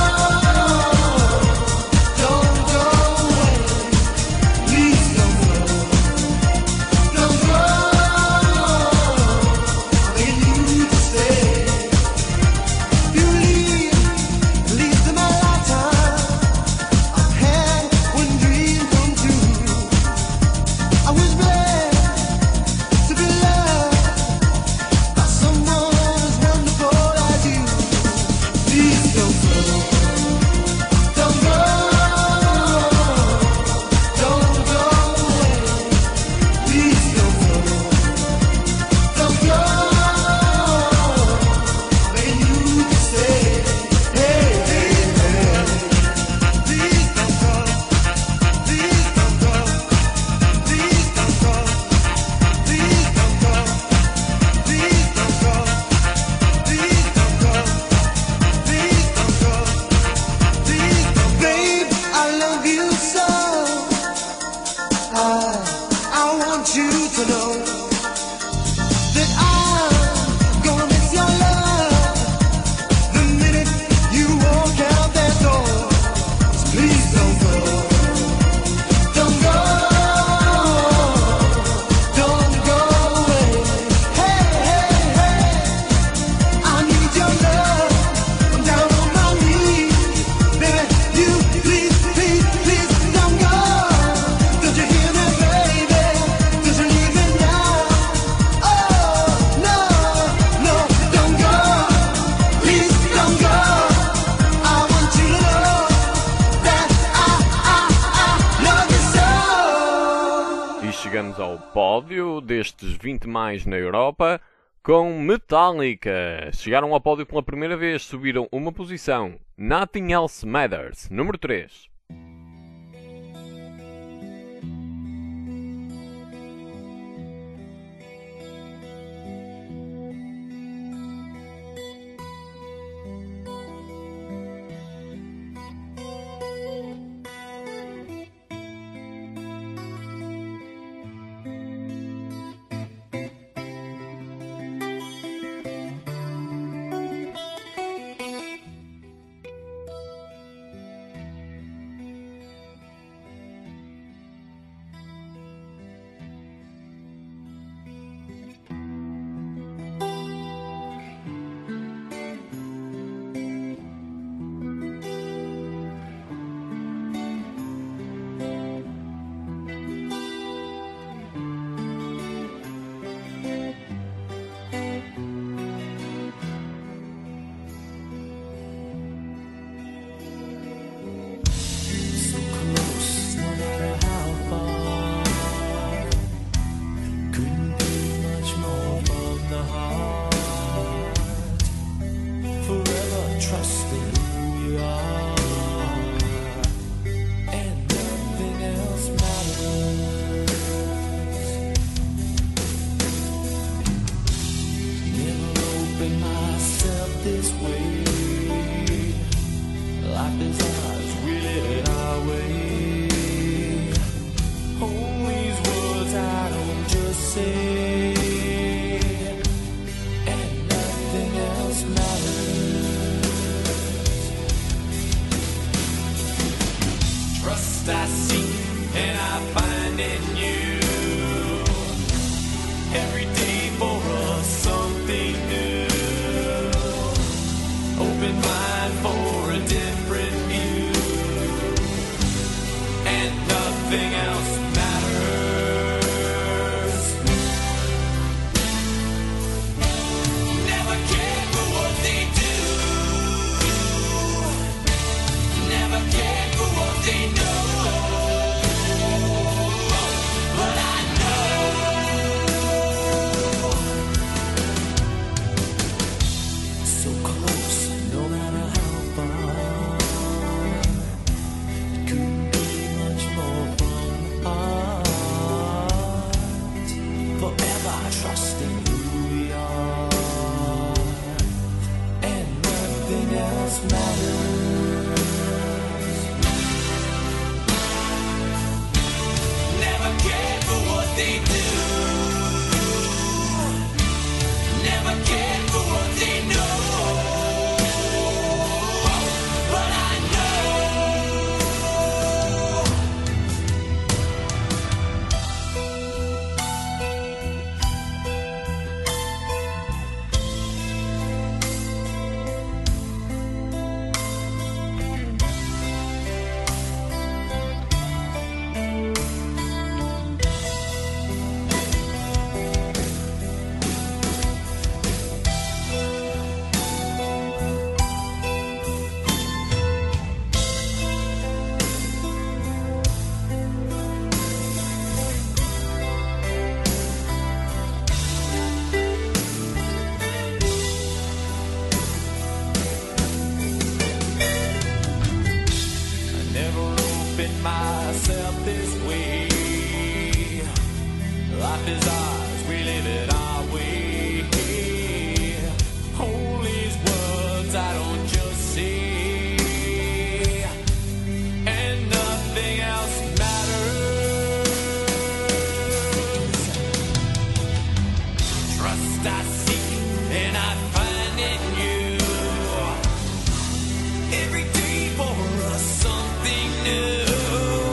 Don't go away. Please don't go. Don't go. I'm begging you to stay. You leave to my lifetime. I've had one dream come true. I was blessed to be loved by someone as wonderful as you. Please don't go. Don't go. Don't go away. Please don't go. Don't go. I'm begging you to stay. Hey, hey, hey. Please don't go. Please don't go. Please don't go. Please don't go. Please don't go. Please don't go. Please don't go. Please don't. Babe, I love you so. I want you to know that I'm gonna miss your love the minute you walk out that door. So please don't go. Don't go. Don't go away. Hey, hey, hey. I need your love. I'm down on my knees. Baby, you please, please, please don't go. Don't you hear me, baby? Don't you leave me now. Oh, no, no, don't go. Please don't go. I want you to know that I love you so. E chegamos ao pódio destes 20 mais na Europa. com Metallica. Chegaram ao pódio pela primeira vez, subiram uma posição. Nothing Else Matters, número 3. Every day for us something new.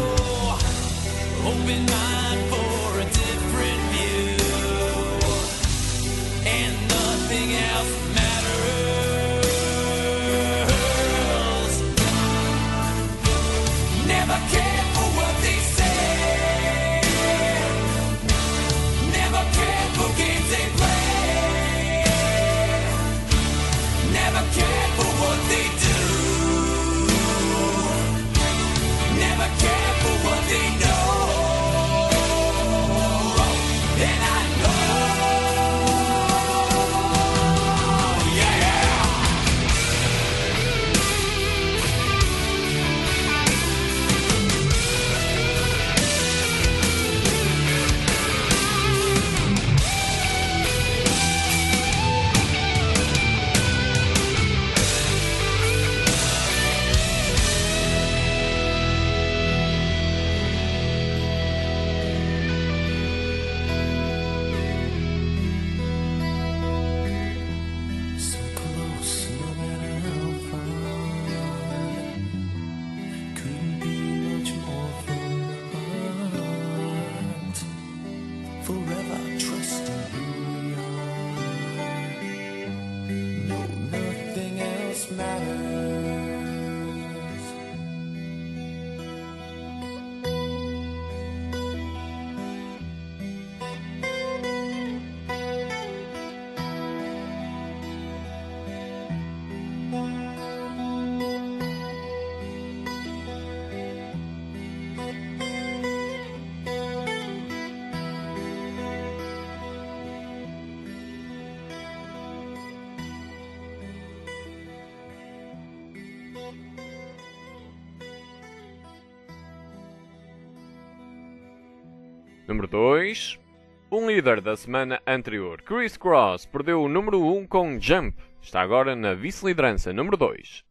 Número 2. Um líder da semana anterior, Criss Cross, perdeu o número 1 com Jump. Está agora na vice-liderança, número 2.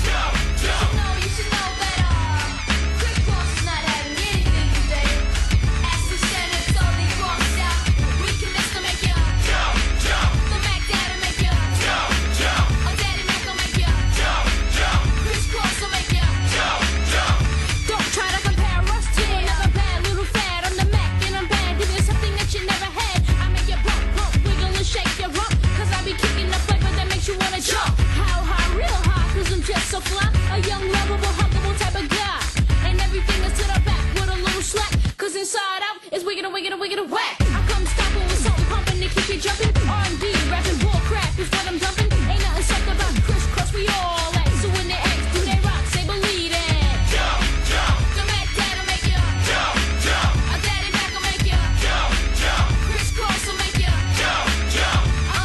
So fly, a young, lovable, huggable type of guy. And everything is to the back with a little slack. Cause inside out is wiggin' and wiggin' and wiggin' and whack. I come stopping with something pumping to keep you jumping. R&B, rapping, bull crap is what I'm dumping. Ain't nothing sucked about Criss Cross, we all at. So when they ask, do they rock? Say believe it. Jump, jump. The Mac Dad'll make you jump, jump. A Daddy Mac will make you jump, jump. Criss Cross will make you jump, jump.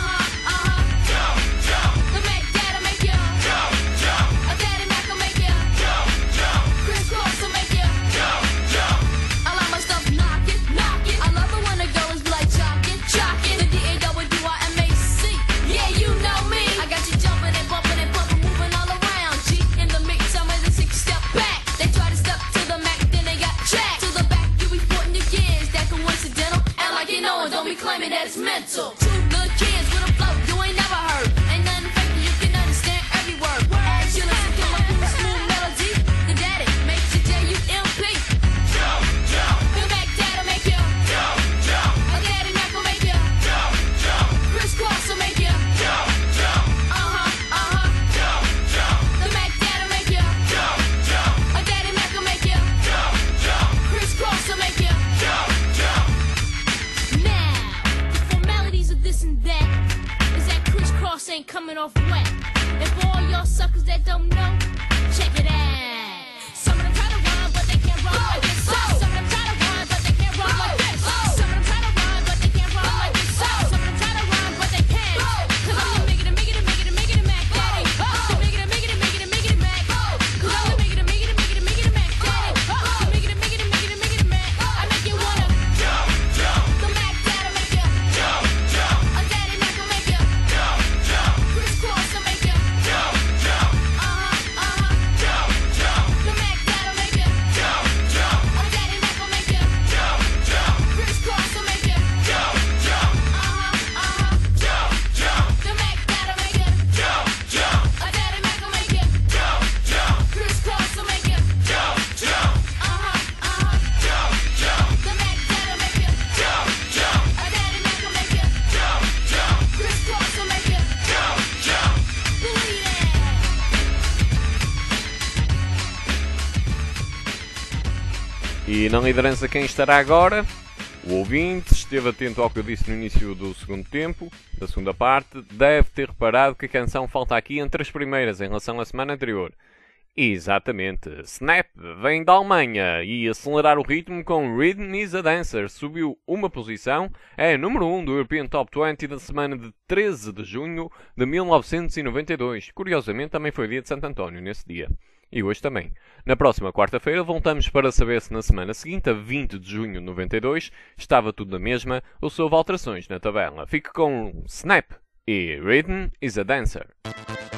Jump, jump. The Mac Dad'll make you jump, jump. A Daddy Mac will make you jump, jump. Criss Cross will make you jump, jump. I like my stuff knockin', knockin'. I love it when the girls be like jockin', jockin'. The D-A-W-I-M-A-C. Yeah, you know me. I got you jumping and bumping and bumping, moving all around. G in the mix, I'm in the 6-step back. They try to step to the Mac, then they got jacked. To the back, you be sporting your gears. That coincidental. And like you know it, don't be claiming that it's mental. Two good kids with a flow you ain't never heard. Ain't nothing fake, you can understand every word. As you listen to my cool, smooth melody, the daddy makes you J-U-M-P. Jump, jump. The Mac Dad'll make you jump, jump. A Daddy Mac will make you jump, jump. Criss Cross will make you jump, jump. Jump, jump. The Mac Dad'll make you jump, jump. A Daddy Mac will make you jump, jump. Criss Cross will make you jump, jump. Now, the formalities of this and that is that Criss Cross ain't coming off wet. And for all y'all suckers that don't know, check it out. Some of them try to rhyme, but they can't rhyme like this. Some of them try to rhyme, but they can't rhyme like this. Some of them try to rhyme, but they can't rhyme like this. Some of them try to rhyme, but they can't. Cause I'm the make it Mac Daddy. The make it Mac. Cause I'm the make it Mac Daddy. The make it Mac. I make you wanna jump, jump. The Mac Dad'll make you jump, jump. A Daddy Mac will make you jump, jump. Criss Cross will make you jump, jump. Jump, jump. The Mac Dad'll make you jump, jump. A Daddy Mac will make you jump, jump. Criss Cross will make you jump, jump. Jump, jump. The Mac Dad'll make you jump, jump. A Daddy Mac will make you jump, jump. Criss Cross will make you jump, jump. Jump, jump. The Mac Dad'll make you jump, jump. A Daddy Mac will make you jump, jump. Criss Cross will make you jump, jump. Believe it. E na liderança quem estará agora? O ouvinte esteve atento ao que eu disse no início do segundo tempo, da segunda parte, deve ter reparado que a canção falta aqui entre as primeiras em relação à semana anterior. Exatamente, Snap vem da Alemanha e acelerar o ritmo com Rhythm is a Dancer subiu uma posição, é número 1 do European Top 20 da semana de 13 de junho de 1992. Curiosamente também foi dia de Santo António nesse dia. E hoje também. Na próxima quarta-feira voltamos para saber se na semana seguinte, a 20 de junho de 92, estava tudo na mesma ou se houve alterações na tabela. Fique com Snap e Rhythm is a Dancer.